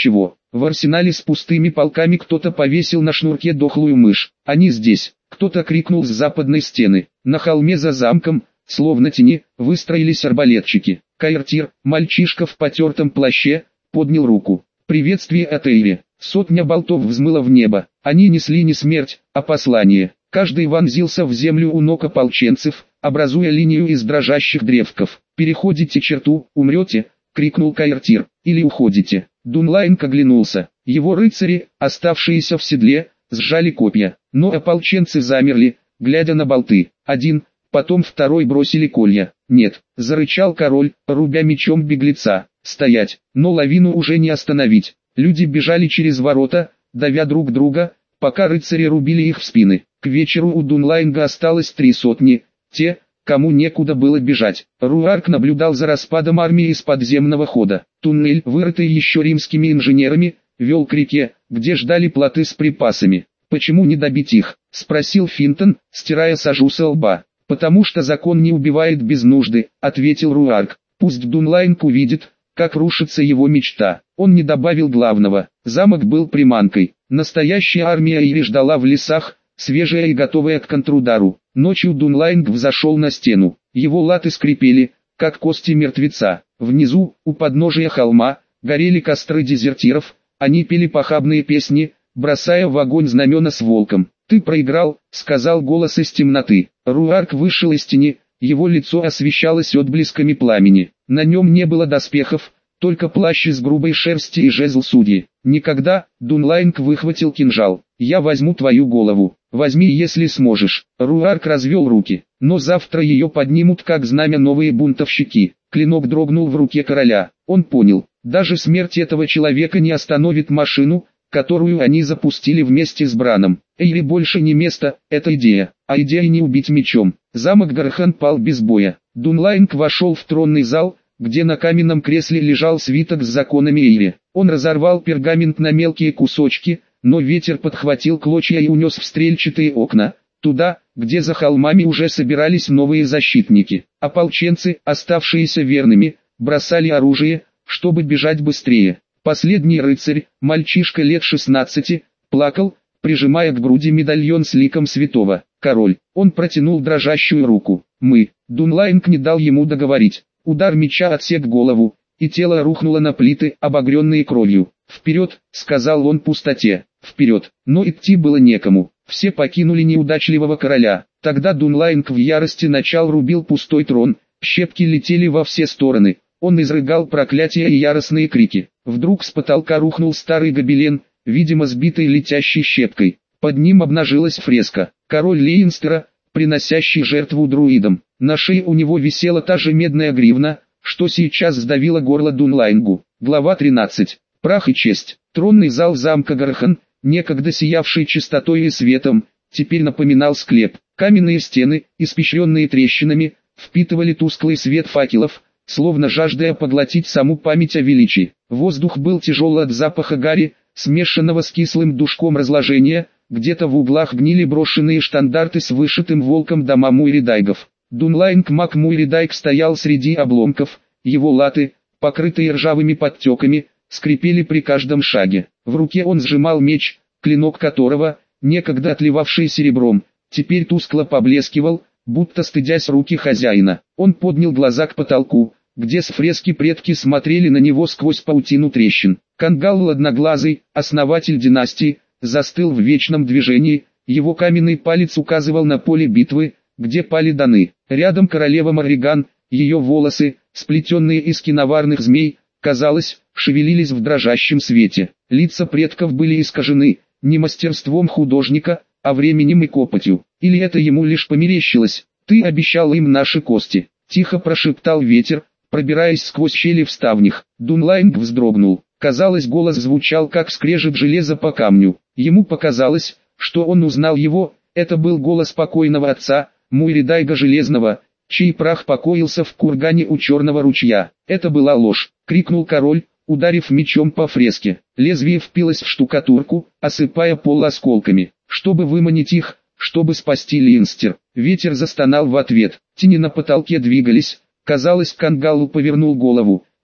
В арсенале с пустыми полками кто-то повесил на шнурке дохлую мышь. Они здесь. Кто-то крикнул с западной стены. На холме за замком, словно тени, выстроились арбалетчики. Каиртир, мальчишка в потертом плаще, поднял руку. Приветствие от Эйри. Сотня болтов взмыла в небо. Они несли не смерть, а послание. Каждый вонзился в землю у ног ополченцев, образуя линию из дрожащих древков. «Переходите черту, умрете!» — крикнул Каиртир. «Или уходите!» Дунлайнг оглянулся. Его рыцари, оставшиеся в седле, сжали копья. Но ополченцы замерли, глядя на болты. Один, потом второй бросили колья. «Нет!» — зарычал король, рубя мечом беглеца. «Стоять!» Но лавину уже не остановить. Люди бежали через ворота, давя друг друга, пока рыцари рубили их в спины. К вечеру у Дунлайнга осталось три сотни, те, кому некуда было бежать. Руарк наблюдал за распадом армии из подземного хода. Туннель, вырытый еще римскими инженерами, вел к реке, где ждали плоты с припасами. «Почему не добить их?» — спросил Финтон, стирая сажу со лба. «Потому что закон не убивает без нужды», — ответил Руарк. «Пусть Дунлайнг увидит, как рушится его мечта». Он не добавил главного. Замок был приманкой. Настоящая армия Ири ждала в лесах, свежая и готовая к контрудару. Ночью Дунлайнг взошел на стену. Его латы скрипели, как кости мертвеца. Внизу, у подножия холма, горели костры дезертиров. Они пели похабные песни, бросая в огонь знамена с волком. «Ты проиграл», — сказал голос из темноты. Руарк вышел из тени, его лицо освещалось отблесками пламени. На нем не было доспехов, только плащ из грубой шерсти и жезл судьи. «Никогда», — Дунлайнг выхватил кинжал. «Я возьму твою голову. Возьми, если сможешь». Руарк развел руки. «Но завтра ее поднимут как знамя новые бунтовщики». Клинок дрогнул в руке короля. Он понял, даже смерть этого человека не остановит машину, которую они запустили вместе с Браном. Эйри больше не место, это идея, а идея не убить мечом. Замок Гархан пал без боя. Дунлайнг вошел в тронный зал, где на каменном кресле лежал свиток с законами Эйри. Он разорвал пергамент на мелкие кусочки, но ветер подхватил клочья и унес в стрельчатые окна, туда, где за холмами уже собирались новые защитники. Ополченцы, оставшиеся верными, бросали оружие, чтобы бежать быстрее. Последний рыцарь, мальчишка лет шестнадцати, плакал, прижимая к груди медальон с ликом святого. Король, он протянул дрожащую руку. «Мы». Дунлайнг не дал ему договорить. Удар меча отсек голову, и тело рухнуло на плиты, обогренные кровью. «Вперед», — сказал он пустоте, — «вперед». Но идти было некому. Все покинули неудачливого короля. Тогда Дунлайнг в ярости начал рубил пустой трон, щепки летели во все стороны. Он изрыгал проклятия и яростные крики. Вдруг с потолка рухнул старый гобелен, видимо сбитый летящей щепкой. Под ним обнажилась фреска. Король Лейнстера, приносящий жертву друидам. На шее у него висела та же медная гривна, что сейчас сдавило горло Дунлайнгу. Глава тринадцать. Прах и честь. Тронный зал замка Гархан, некогда сиявший чистотой и светом, теперь напоминал склеп. Каменные стены, испещренные трещинами, впитывали тусклый свет факелов, словно жаждая поглотить саму память о величии. Воздух был тяжел от запаха гари, смешанного с кислым душком разложения, где-то в углах гнили брошенные штандарты с вышитым волком дома Муиридайгов. Дунлайнг Мак Муиридайг стоял среди обломков, его латы, покрытые ржавыми подтеками, скрипели при каждом шаге. В руке он сжимал меч, клинок которого, некогда отливавший серебром, теперь тускло поблескивал, будто стыдясь руки хозяина. Он поднял глаза к потолку, где с фрески предки смотрели на него сквозь паутину трещин. Кангал Ладноглазый, основатель династии, застыл в вечном движении, его каменный палец указывал на поле битвы, где пали даны. Рядом королева Марриган, ее волосы, сплетенные из киноварных змей, казалось, шевелились в дрожащем свете. Лица предков были искажены, не мастерством художника, а временем и копотью. Или это ему лишь померещилось? «Ты обещал им наши кости», — тихо прошептал ветер, пробираясь сквозь щели в ставнях. Дунлайнг вздрогнул. Казалось, голос звучал как скрежет железа по камню. Ему показалось, что он узнал его. Это был голос покойного отца, Муиридайга Железного, чей прах покоился в кургане у Черного ручья. «Это была ложь», — крикнул король, ударив мечом по фреске. Лезвие впилось в штукатурку, осыпая пол осколками. Чтобы выманить их, чтобы спасти Линстер. Ветер застонал в ответ. Тени на потолке двигались. Казалось, Кангалу повернул голову.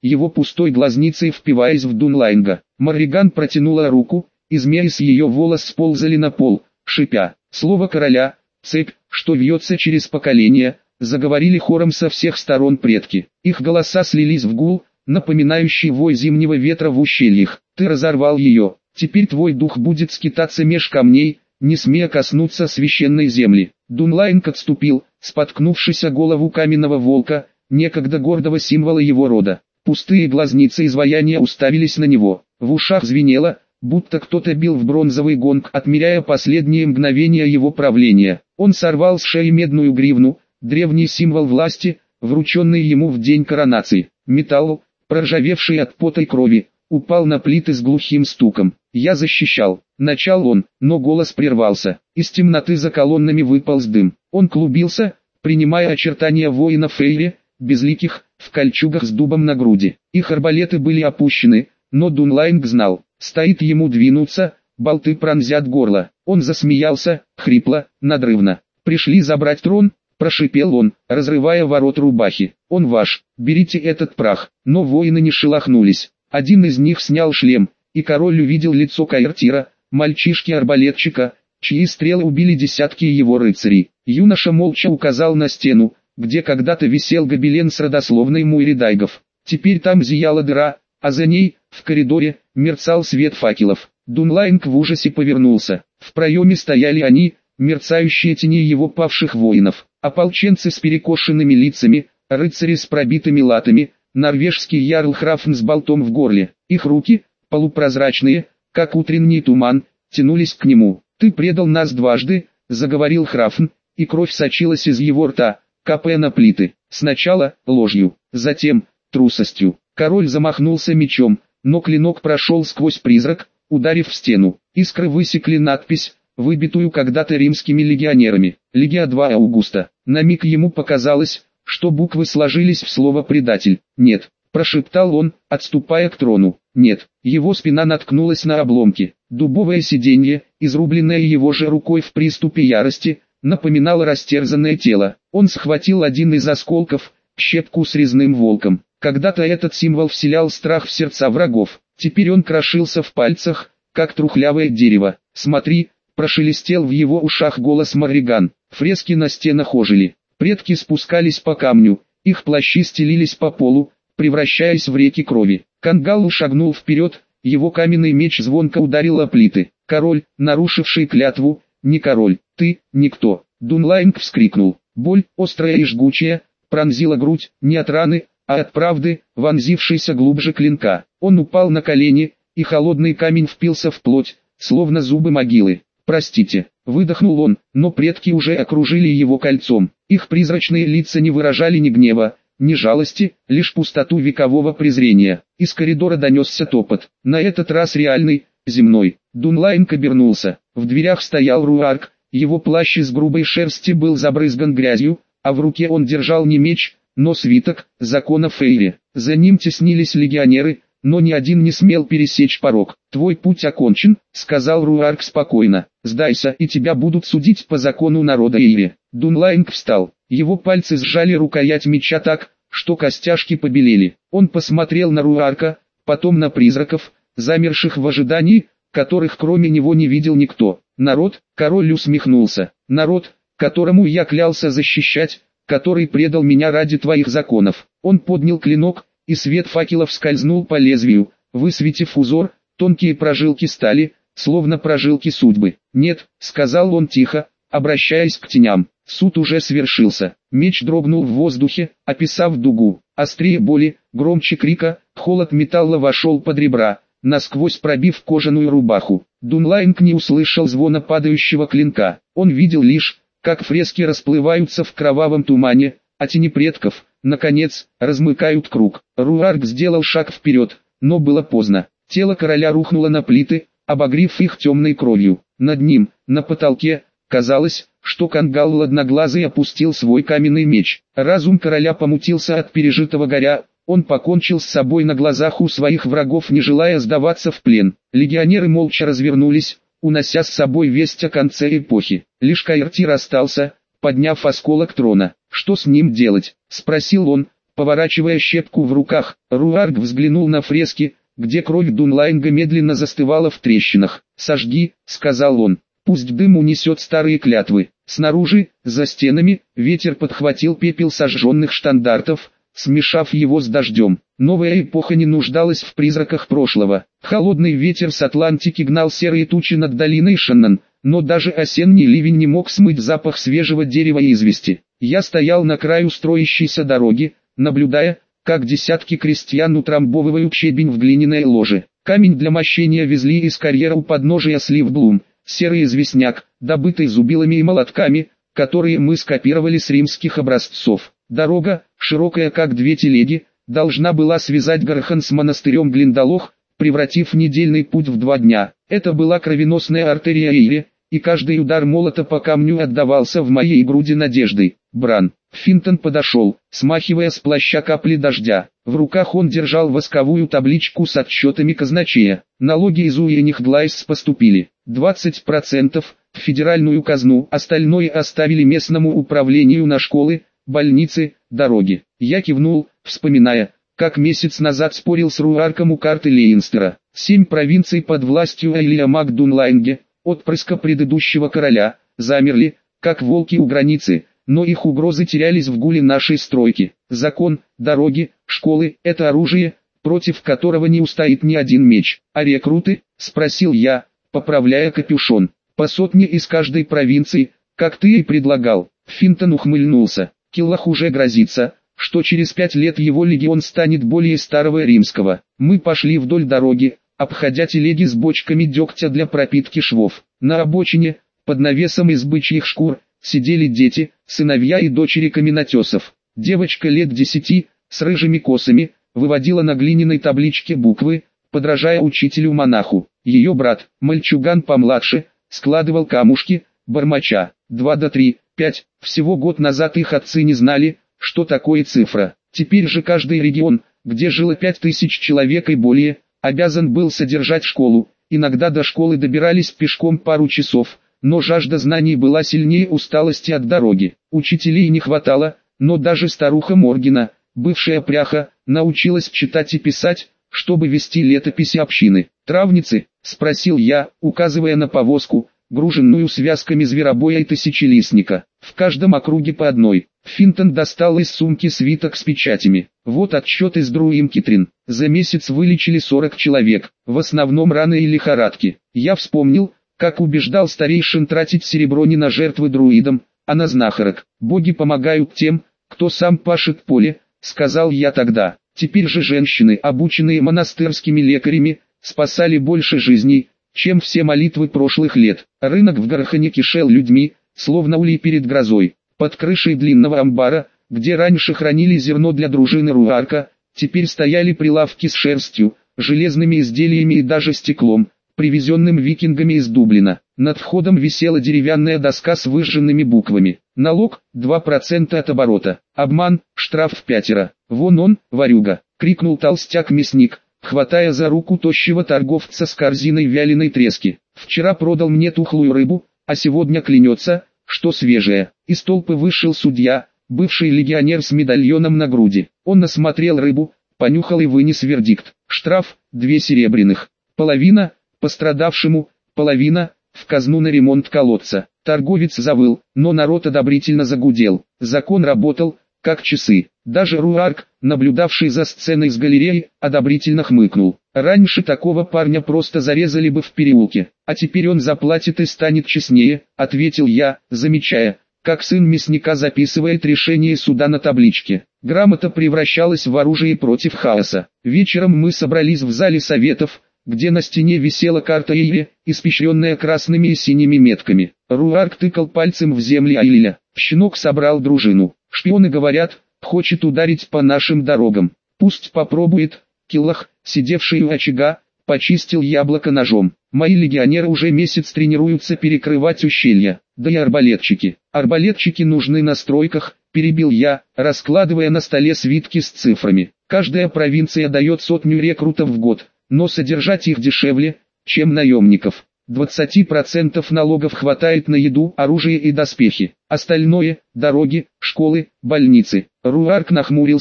его пустой глазницей впиваясь в Дунлайнга. Морриган протянула руку, и змеи с ее волос сползали на пол, шипя. Слово короля, цепь, что вьется через поколения, заговорили хором со всех сторон предки. Их голоса слились в гул, напоминающий вой зимнего ветра в ущельях. Ты разорвал ее, теперь твой дух будет скитаться меж камней, не смея коснуться священной земли. Дунлайнг отступил, споткнувшись о голову каменного волка, некогда гордого символа его рода. Пустые глазницы изваяния уставились на него. В ушах звенело, будто кто-то бил в бронзовый гонг, отмеряя последние мгновения его правления. Он сорвал с шеи медную гривну, древний символ власти, врученный ему в день коронации. Металл, проржавевший от пота и крови, упал на плиты с глухим стуком. «Я защищал», — начал он, но голос прервался. Из темноты за колоннами выполз дым. Он клубился, принимая очертания воинов Фейри, безликих, в кольчугах с дубом на груди. Их арбалеты были опущены, но Дунлайнг знал, стоит ему двинуться, болты пронзят горло. Он засмеялся, хрипло, надрывно. «Пришли забрать трон?» — прошипел он, разрывая ворот рубахи. «Он ваш, берите этот прах». Но воины не шелохнулись. Один из них снял шлем, и король увидел лицо Каэртира, мальчишки-арбалетчика, чьи стрелы убили десятки его рыцарей. Юноша молча указал на стену, где когда-то висел гобелен с родословной Муиридайгов. Теперь там зияла дыра, а за ней, в коридоре, мерцал свет факелов. Дунлайнг в ужасе повернулся. В проеме стояли они, мерцающие тени его павших воинов. Ополченцы с перекошенными лицами, рыцари с пробитыми латами, норвежский ярл Храфн с болтом в горле. Их руки, полупрозрачные, как утренний туман, тянулись к нему. «Ты предал нас дважды», — заговорил Храфн, и кровь сочилась из его рта, капая на плиты. Сначала ложью, затем трусостью. Король замахнулся мечом, но клинок прошел сквозь призрак, ударив в стену. Искры высекли надпись, выбитую когда-то римскими легионерами. «Легия два Аугуста». На миг ему показалось, что буквы сложились в слово «предатель». «Нет», — прошептал он, отступая к трону. «Нет». Его спина наткнулась на обломки. Дубовое сиденье, изрубленное его же рукой в приступе ярости, напоминало растерзанное тело. Он схватил один из осколков, щепку с резным волком. Когда-то этот символ вселял страх в сердца врагов. Теперь он крошился в пальцах, как трухлявое дерево. «Смотри», — прошелестел в его ушах голос Морриган. Фрески на стенах ожили. Предки спускались по камню, их плащи стелились по полу, превращаясь в реки крови. Кангалу шагнул вперед, его каменный меч звонко ударил о плиты. «Король, нарушивший клятву, не король, ты, никто». Дунлайнг вскрикнул. Боль, острая и жгучая, пронзила грудь, не от раны, а от правды, вонзившейся глубже клинка. Он упал на колени, и холодный камень впился в плоть, словно зубы могилы. «Простите», — выдохнул он, но предки уже окружили его кольцом. Их призрачные лица не выражали ни гнева, ни жалости, лишь пустоту векового презрения. Из коридора донесся топот, на этот раз реальный, земной. Дунлайнг обернулся. В дверях стоял Руарк, его плащ из грубой шерсти был забрызган грязью, а в руке он держал не меч, но свиток закона Фейри. За ним теснились легионеры, но ни один не смел пересечь порог. «Твой путь окончен», — сказал Руарк спокойно. «Сдайся, и тебя будут судить по закону народа Эйри». Дунлайнг встал. Его пальцы сжали рукоять меча так, что костяшки побелели. Он посмотрел на Руарка, потом на призраков, замерших в ожидании, которых кроме него не видел никто. «Народ», — король усмехнулся, — «народ, которому я клялся защищать, который предал меня ради твоих законов». Он поднял клинок, и свет факелов скользнул по лезвию, высветив узор, тонкие прожилки стали, словно прожилки судьбы. «Нет», — сказал он тихо, обращаясь к теням, — «суд уже свершился». Меч дрогнул в воздухе, описав дугу. Острее боли, громче крика, холод металла вошел под ребра, насквозь пробив кожаную рубаху. Дунлайнг не услышал звона падающего клинка. Он видел лишь, как фрески расплываются в кровавом тумане, а тени предков, наконец, размыкают круг. Руарк сделал шаг вперед, но было поздно. Тело короля рухнуло на плиты, обогрев их темной кровью. Над ним, на потолке, казалось, что Кангал Ладноглазый опустил свой каменный меч. Разум короля помутился от пережитого горя, он покончил с собой на глазах у своих врагов, не желая сдаваться в плен. Легионеры молча развернулись, унося с собой весть о конце эпохи. Лишь Каэртир остался, подняв осколок трона. «Что с ним делать?» — спросил он, Поворачивая щепку в руках, Руарк взглянул на фрески, где кровь Дунлайнга медленно застывала в трещинах. «Сожги», — сказал он, — «пусть дым унесет старые клятвы». Снаружи, за стенами, ветер подхватил пепел сожженных штандартов, смешав его с дождем. Новая эпоха не нуждалась в призраках прошлого. Холодный ветер с Атлантики гнал серые тучи над долиной Шеннон, но даже осенний ливень не мог смыть запах свежего дерева и извести. Я стоял на краю строящейся дороги, наблюдая, как десятки крестьян утрамбовывают щебень в глиняное ложе. Камень для мощения везли из карьера у подножия Сливблум, серый известняк, добытый зубилами и молотками, которые мы скопировали с римских образцов. Дорога, широкая как две телеги, должна была связать Гархан с монастырем Глиндалох, превратив недельный путь в два дня. Это была кровеносная артерия Эйре, и каждый удар молота по камню отдавался в моей груди надеждой. Бран. Финтон подошел, смахивая с плаща капли дождя. В руках он держал восковую табличку с отчетами казначея. Налоги из Уэнихглайс поступили. двадцать процентов в федеральную казну, остальное оставили местному управлению на школы, больницы, дороги. Я кивнул, вспоминая, как месяц назад спорил с Руарком у карты Лейнстера. Семь провинций под властью Эйлия Макдунлайнге, отпрыска предыдущего короля, замерли, как волки у границы, но их угрозы терялись в гуле нашей стройки. Закон, дороги, школы – это оружие, против которого не устоит ни один меч. А рекруты? – спросил я, поправляя капюшон. По сотне из каждой провинции, как ты и предлагал. Финтон ухмыльнулся. Киллах уже грозится, что через пять лет его легион станет более старого римского. Мы пошли вдоль дороги, обходя телеги с бочками дегтя для пропитки швов. На обочине, под навесом из бычьих шкур, сидели дети, сыновья и дочери каменотесов. Девочка лет десяти, с рыжими косами, выводила на глиняной табличке буквы, подражая учителю-монаху. Ее брат, мальчуган помладше, складывал камушки, бормоча. Два до три, пять. Всего год назад их отцы не знали, что такое цифра. Теперь же каждый регион, где жило пять тысяч человек и более, обязан был содержать школу. Иногда до школы добирались пешком пару часов, но жажда знаний была сильнее усталости от дороги. Учителей не хватало, но даже старуха Моргина, бывшая пряха, научилась читать и писать, чтобы вести летописи общины. «Травницы?» – спросил я, указывая на повозку, груженную связками зверобоя и тысячелистника. В каждом округе по одной. Финтон достал из сумки свиток с печатями. Вот отчет из Друимкитрин. За месяц вылечили сорок человек, в основном раны и лихорадки. Я вспомнил, как убеждал старейшин тратить серебро не на жертвы друидам, а на знахарок. Боги помогают тем, кто сам пашет поле, сказал я тогда. Теперь же женщины, обученные монастырскими лекарями, спасали больше жизней, чем все молитвы прошлых лет. Рынок в Гархане кишел людьми, словно улей перед грозой. Под крышей длинного амбара, где раньше хранили зерно для дружины Руарка, теперь стояли прилавки с шерстью, железными изделиями и даже стеклом, привезенным викингами из Дублина. Над входом висела деревянная доска с выжженными буквами. Налог – два процента от оборота. Обман – штраф в пятеро. «Вон он, ворюга!» – крикнул толстяк-мясник, хватая за руку тощего торговца с корзиной вяленой трески. «Вчера продал мне тухлую рыбу, а сегодня клянется, что свежая». Из толпы вышел судья, бывший легионер с медальоном на груди. Он осмотрел рыбу, понюхал и вынес вердикт. Штраф – две серебряных. Половина – пострадавшему, половина – в казну на ремонт колодца. Торговец завыл, но народ одобрительно загудел. Закон работал, как часы. Даже Руарк, наблюдавший за сценой с галереи, одобрительно хмыкнул. Раньше такого парня просто зарезали бы в переулке, а теперь он заплатит и станет честнее, ответил я, замечая, как сын мясника записывает решение суда на табличке. Грамота превращалась в оружие против хаоса. Вечером мы собрались в зале советов, где на стене висела карта Эйре, испещренная красными и синими метками. Руарк тыкал пальцем в земли Айлиля. Щенок собрал дружину. Шпионы говорят, хочет ударить по нашим дорогам. Пусть попробует. Киллах, сидевший у очага, почистил яблоко ножом. Мои легионеры уже месяц тренируются перекрывать ущелья. Да и арбалетчики. Арбалетчики нужны на стройках, перебил я, раскладывая на столе свитки с цифрами. Каждая провинция дает сотню рекрутов в год, но содержать их дешевле, чем наемников. двадцать процентов налогов хватает на еду, оружие и доспехи. Остальное – дороги, школы, больницы. Руарк нахмурился,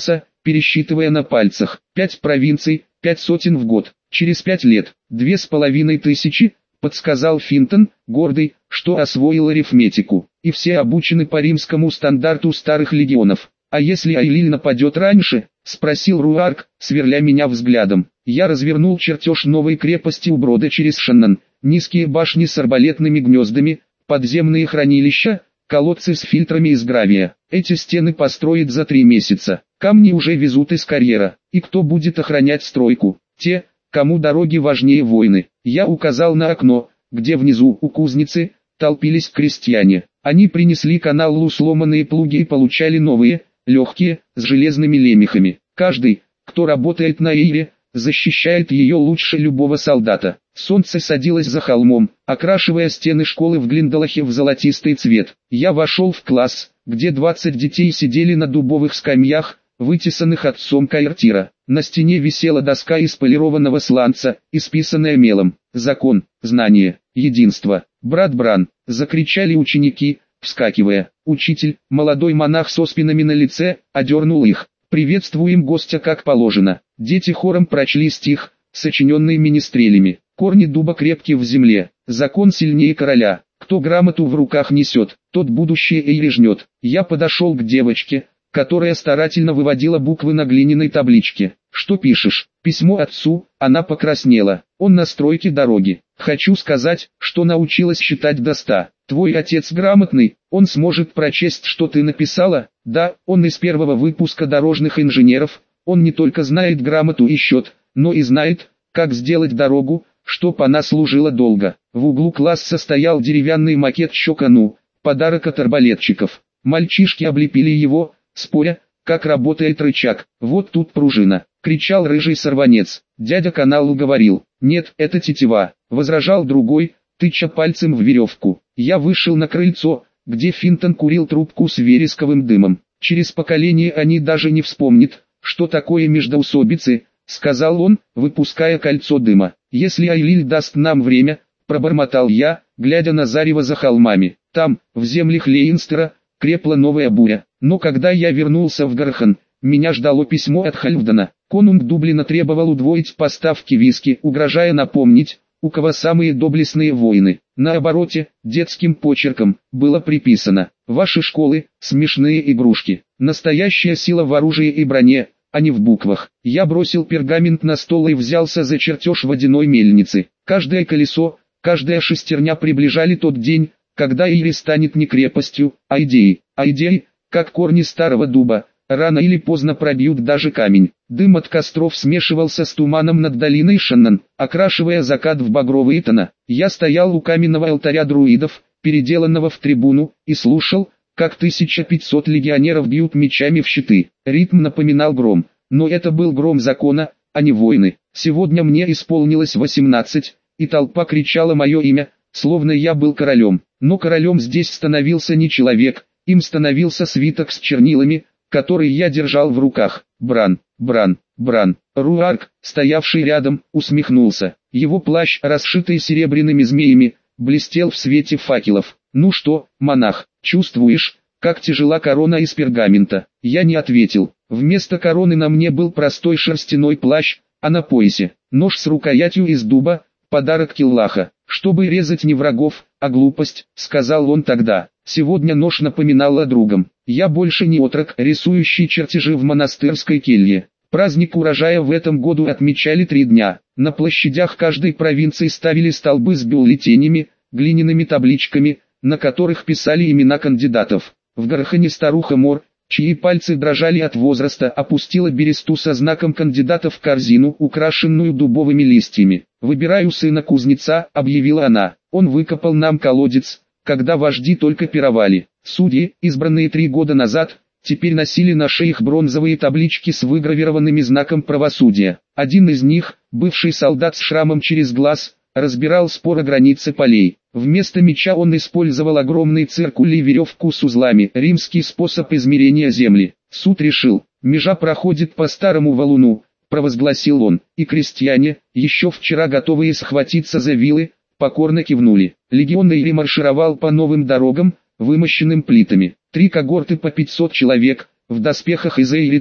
пересчитывая на пальцах. Пять провинций, пять сотен в год. Через пять лет, две с половиной тысячи, подсказал Финтон, гордый, что освоил арифметику. И все обучены по римскому стандарту старых легионов. А если Айлиль нападет раньше? Спросил Руарк, сверля меня взглядом. Я развернул чертеж новой крепости у брода через Шеннон. Низкие башни с арбалетными гнездами, подземные хранилища, колодцы с фильтрами из гравия. Эти стены построят за три месяца. Камни уже везут из карьера. И кто будет охранять стройку? Те, кому дороги важнее войны. Я указал на окно, где внизу, у кузницы, толпились крестьяне. Они принесли к каналу сломанные плуги и получали новые, легкие, с железными лемехами. Каждый, кто работает на Эйре, защищает ее лучше любого солдата. Солнце садилось за холмом, окрашивая стены школы в Глиндалахе в золотистый цвет. Я вошел в класс, где двадцать детей сидели на дубовых скамьях, вытесанных отцом Каиртира. На стене висела доска из полированного сланца, исписанная мелом. «Закон, знание, единство, брат Бран!» — закричали ученики, вскакивая. Учитель, молодой монах со спинами на лице, одернул их. «Приветствуем гостя как положено». Дети хором прочли стих, сочиненный министрелями. «Корни дуба крепки в земле, закон сильнее короля. Кто грамоту в руках несет, тот будущее Эйри жнет». Я подошел к девочке, которая старательно выводила буквы на глиняной табличке. «Что пишешь?» «Письмо отцу». Она покраснела. «Он на стройке дороги. Хочу сказать, что научилась считать до ста. Твой отец грамотный, он сможет прочесть, что ты написала?» «Да, он из первого выпуска дорожных инженеров. Он не только знает грамоту и счет, но и знает, как сделать дорогу, чтоб она служила долго». В углу класса стоял деревянный макет Щекану, подарок от арбалетчиков. Мальчишки облепили его, споря, как работает рычаг. «Вот тут пружина», — кричал рыжий сорванец. Дядя Каналу говорил: «Нет, это тетива», — возражал другой, тыча пальцем в веревку. Я вышел на крыльцо, где Финтон курил трубку с вересковым дымом. «Через поколение они даже не вспомнят, что такое междоусобицы», — сказал он, выпуская кольцо дыма. «Если Айлиль даст нам время», — пробормотал я, глядя на зарево за холмами. Там, в землях Лейнстера, крепла новая буря. Но когда я вернулся в Гархан, меня ждало письмо от Хальфдена. Конунг Дублина требовал удвоить поставки виски, угрожая напомнить, у кого самые доблестные воины. На обороте, детским почерком, было приписано: «Ваши школы – смешные игрушки. Настоящая сила в оружии и броне, а не в буквах». Я бросил пергамент на стол и взялся за чертеж водяной мельницы. Каждое колесо, каждая шестерня приближали тот день, когда Эйри станет не крепостью, а идеей. А идеи, как корни старого дуба, рано или поздно пробьют даже камень. Дым от костров смешивался с туманом над долиной Шеннон, окрашивая закат в багровые тона. Я стоял у каменного алтаря друидов, переделанного в трибуну, и слушал, как тысяча пятьсот легионеров бьют мечами в щиты. Ритм напоминал гром, но это был гром закона, а не войны. Сегодня мне исполнилось восемнадцать, и толпа кричала мое имя, словно я был королем. Но королем здесь становился не человек, им становился свиток с чернилами, который я держал в руках. Бран, Бран, Бран. Руарк, стоявший рядом, усмехнулся. Его плащ, расшитый серебряными змеями, блестел в свете факелов. «Ну что, монах, чувствуешь, как тяжела корона из пергамента?» Я не ответил. Вместо короны на мне был простой шерстяной плащ, а на поясе нож с рукоятью из дуба, подарок Киллаха. «Чтобы резать не врагов, а глупость», — сказал он тогда. Сегодня нож напоминал о другом. Я больше не отрок, рисующий чертежи в монастырской келье. Праздник урожая в этом году отмечали три дня. На площадях каждой провинции ставили столбы с бюллетенями, глиняными табличками, на которых писали имена кандидатов. В Гархане старуха Мор, чьи пальцы дрожали от возраста, опустила бересту со знаком кандидата в корзину, украшенную дубовыми листьями. «Выбираю сына кузнеца», — объявила она. «Он выкопал нам колодец, когда вожди только пировали». Судьи, избранные три года назад, теперь носили на шеях бронзовые таблички с выгравированными знаком правосудия. Один из них, бывший солдат с шрамом через глаз, разбирал спор о границе полей. Вместо меча он использовал огромный циркуль и веревку с узлами, римский способ измерения земли. Суд решил: межа проходит по старому валуну, провозгласил он, и крестьяне, еще вчера готовые схватиться за вилы, покорно кивнули. Легион Эйри маршировал по новым дорогам, вымощенным плитами. Три когорты по пятьсот человек, в доспехах из эйрита,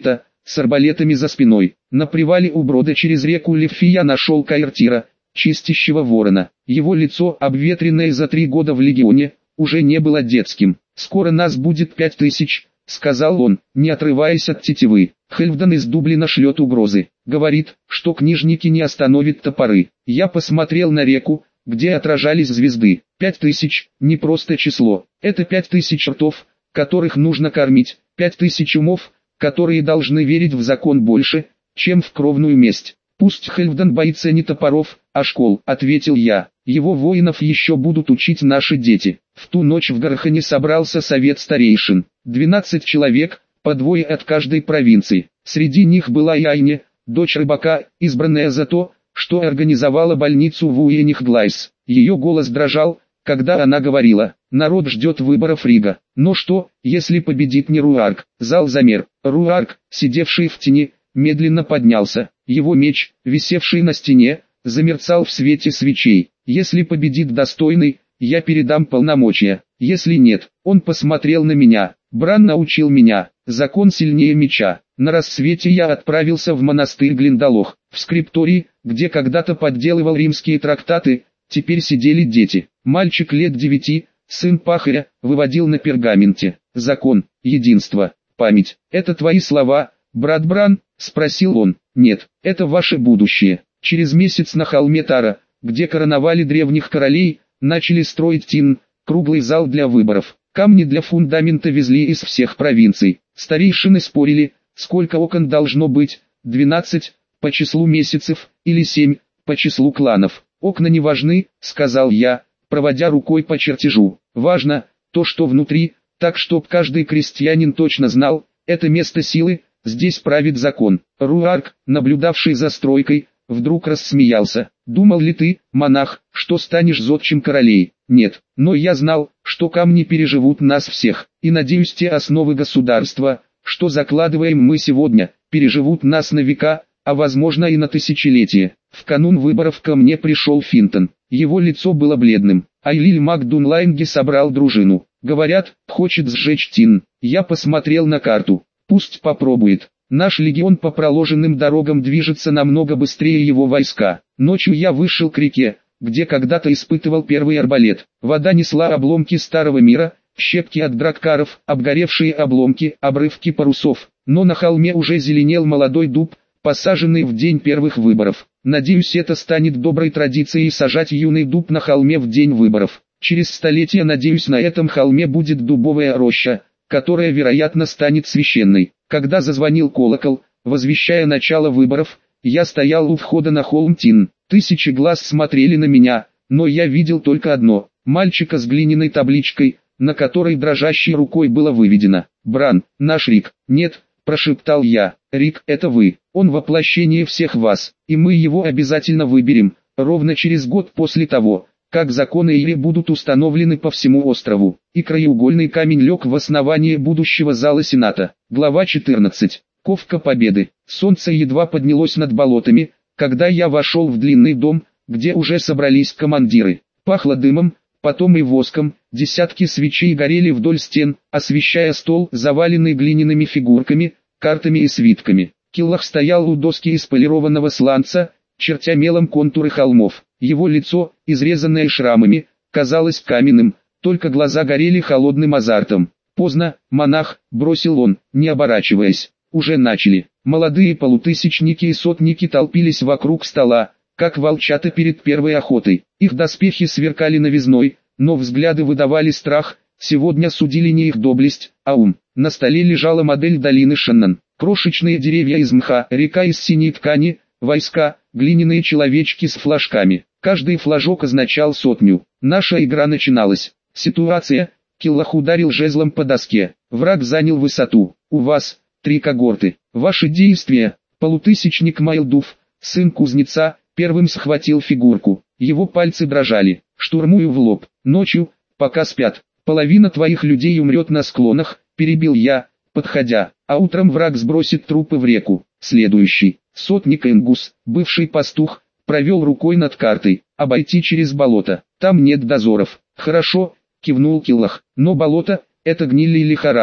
с арбалетами за спиной. На привале у брода через реку Лефи я нашел Каиртира, чистящего ворона. Его лицо, обветренное за три года в легионе, уже не было детским. «Скоро нас будет пять тысяч», — сказал он, не отрываясь от тетивы. Хельфдан из Дублина шлет угрозы. Говорит, что книжники не остановят топоры. Я посмотрел на реку, где отражались звезды. Пять тысяч – не просто число. Это пять тысяч ртов, которых нужно кормить. Пять тысяч умов, которые должны верить в закон больше, чем в кровную месть. «Пусть Хельфдан боится не топоров, а школ», — ответил я. «Его воинов еще будут учить наши дети». В ту ночь в Гарахане собрался совет старейшин. Двенадцать человек, по двое от каждой провинции. Среди них была и Айне, дочь рыбака, избранная за то, что организовала больницу в Уенихглайс. Ее голос дрожал, когда она говорила: «Народ ждет выборов Рига. Но что, если победит не Руарк?» Зал замер. Руарк, сидевший в тени, медленно поднялся. Его меч, висевший на стене, замерцал в свете свечей. «Если победит достойный, я передам полномочия. Если нет». Он посмотрел на меня. «Бран научил меня. Закон сильнее меча». На рассвете я отправился в монастырь Глиндалох. В скриптории, где когда-то подделывал римские трактаты, теперь сидели дети. Мальчик лет девяти, сын пахаря, выводил на пергаменте: «Закон, единство, память». «Это твои слова, брат Бран?» — спросил он. «Нет, это ваше будущее». Через месяц на холме Тара, где короновали древних королей, начали строить Тин, круглый зал для выборов. Камни для фундамента везли из всех провинций. Старейшины спорили, сколько окон должно быть: двенадцать по числу месяцев или семь по числу кланов. «Окна не важны», — сказал я, проводя рукой по чертежу. «Важно то, что внутри, так чтоб каждый крестьянин точно знал, это место силы, здесь правит закон». Руарк, наблюдавший за стройкой, вдруг рассмеялся. «Думал ли ты, монах, что станешь зодчим королей?» «Нет, но я знал, что камни переживут нас всех, и надеюсь, те основы государства, что закладываем мы сегодня, переживут нас на века, а возможно и на тысячелетия». В канун выборов ко мне пришел Финтон. Его лицо было бледным. Айлиль Макдунлайнги собрал дружину. Говорят, хочет сжечь Тин. Я посмотрел на карту. Пусть попробует. Наш легион по проложенным дорогам движется намного быстрее его войска. Ночью я вышел к реке, где когда-то испытывал первый арбалет. Вода несла обломки старого мира, щепки от драккаров, обгоревшие обломки, обрывки парусов. Но на холме уже зеленел молодой дуб, посаженный в день первых выборов. Надеюсь, это станет доброй традицией сажать юный дуб на холме в день выборов. Через столетия, надеюсь, на этом холме будет дубовая роща, которая, вероятно, станет священной. Когда зазвонил колокол, возвещая начало выборов, я стоял у входа на холм Тин. Тысячи глаз смотрели на меня, но я видел только одно — мальчика с глиняной табличкой, на которой дрожащей рукой было выведено: «Бран, наш Рик». «Нет», — прошептал я, — «Рик, это вы. Он воплощение всех вас, и мы его обязательно выберем, ровно через год после того, как законы Ири будут установлены по всему острову». И краеугольный камень лег в основание будущего зала Сената. Глава четырнадцать. Ковка победы. Солнце едва поднялось над болотами, когда я вошел в длинный дом, где уже собрались командиры. Пахло дымом, потом и воском, десятки свечей горели вдоль стен, освещая стол, заваленный глиняными фигурками, картами и свитками. Киллах стоял у доски из полированного сланца, чертя мелом контуры холмов. Его лицо, изрезанное шрамами, казалось каменным, только глаза горели холодным азартом. «Поздно, монах», — бросил он, не оборачиваясь. «Уже начали». Молодые полутысячники и сотники толпились вокруг стола, как волчата перед первой охотой. Их доспехи сверкали новизной, но взгляды выдавали страх. Сегодня судили не их доблесть, а ум. На столе лежала модель долины Шеннон. Крошечные деревья из мха, река из синей ткани, войска, глиняные человечки с флажками. Каждый флажок означал сотню. Наша игра начиналась. Ситуация. Киллах ударил жезлом по доске. Враг занял высоту. У вас три когорты. Ваши действия. Полутысячник Майлдуф, сын кузнеца, первым схватил фигурку. Его пальцы дрожали. Штурмую в лоб. Ночью, пока спят. Половина твоих людей умрет на склонах, перебил я, подходя. А утром враг сбросит трупы в реку. Следующий. Сотник Энгус, бывший пастух, провел рукой над картой. Обойти через болото. Там нет дозоров. Хорошо, кивнул Киллах. Но болото — это гниль и лихорадка.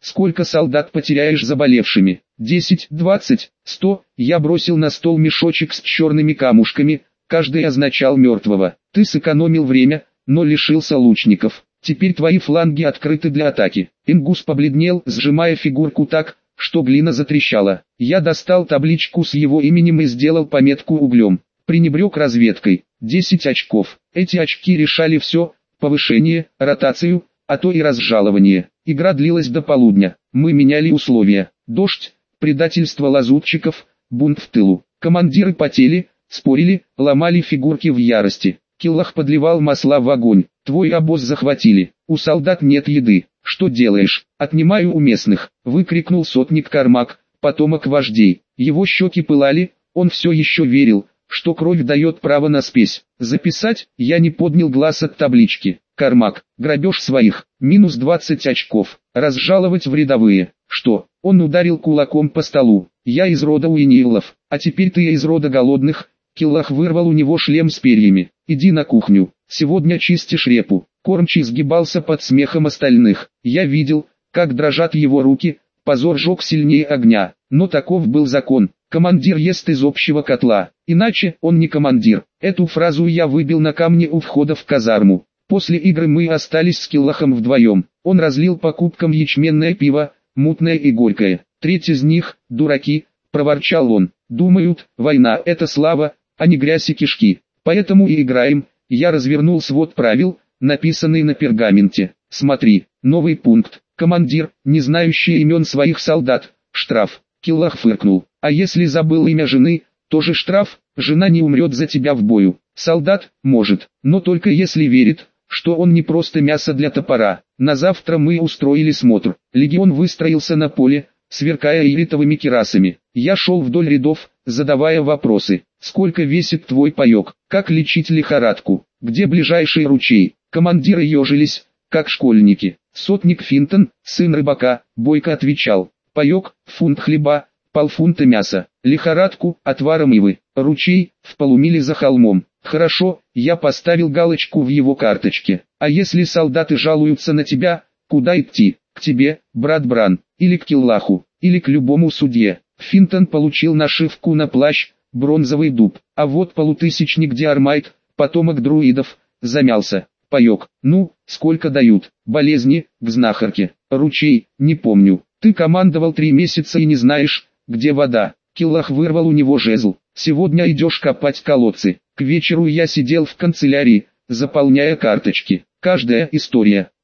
Сколько солдат потеряешь заболевшими? Десять, двадцать, сто. Я бросил на стол мешочек с черными камушками, каждый означал мертвого. Ты сэкономил время, но лишился лучников. Теперь твои фланги открыты для атаки. Ингус побледнел, сжимая фигурку так, что глина затрещала. Я достал табличку с его именем и сделал пометку углем. Пренебрег разведкой. десять очков. Эти очки решали все: повышение, ротацию, а то и разжалование. Игра длилась до полудня. Мы меняли условия. Дождь, предательство лазутчиков, бунт в тылу. Командиры потели, спорили, ломали фигурки в ярости. Киллах подливал масла в огонь. Твой обоз захватили. У солдат нет еды. Что делаешь? Отнимаю у местных. Выкрикнул сотник Кармак, потомок вождей. Его щеки пылали, он все еще верил, что кровь дает право на спесь. Записать? Я не поднял глаз от таблички. Кармак, грабеж своих, минус двадцать очков. Разжаловать в рядовые. Что? Он ударил кулаком по столу. Я из рода Уинилов, а теперь ты из рода голодных. Киллах вырвал у него шлем с перьями. Иди на кухню, сегодня чистишь репу. Кормчий сгибался под смехом остальных. Я видел, как дрожат его руки, позор жег сильнее огня. Но таков был закон. Командир ест из общего котла, иначе он не командир. Эту фразу я выбил на камне у входа в казарму. После игры мы остались с Киллахом вдвоем. Он разлил по кубкам ячменное пиво, мутное и горькое. Треть из них, дураки, проворчал он, думают, война – это слава, а не грязь и кишки. Поэтому и играем. Я развернул свод правил, написанный на пергаменте. Смотри, новый пункт. Командир, не знающий имен своих солдат, штраф. Киллах фыркнул. А если забыл имя жены, тоже штраф. Жена не умрет за тебя в бою. Солдат, может, но только если верит, что он не просто мясо для топора. На завтра мы устроили смотр. Легион выстроился на поле, сверкая иритовыми кирасами. Я шел вдоль рядов, задавая вопросы. Сколько весит твой паек? Как лечить лихорадку? Где ближайший ручей? Командиры ежились, как школьники. Сотник Финтон, сын рыбака, бойко отвечал. Паек, фунт хлеба, полфунта мяса. Лихорадку, отваром ивы. Ручей, в полумиле за холмом. Хорошо, я поставил галочку в его карточке. А если солдаты жалуются на тебя, куда идти? К тебе, брат Бран, или к Киллаху, или к любому судье. Финтон получил нашивку на плащ, бронзовый дуб. А вот полутысячник Диармайт, потомок друидов, замялся. Паек, ну, сколько дают? Болезни, к знахарке. Ручей, не помню. Ты командовал три месяца и не знаешь, где вода. Киллах вырвал у него жезл. Сегодня идешь копать колодцы. К вечеру я сидел в канцелярии, заполняя карточки. Каждая история,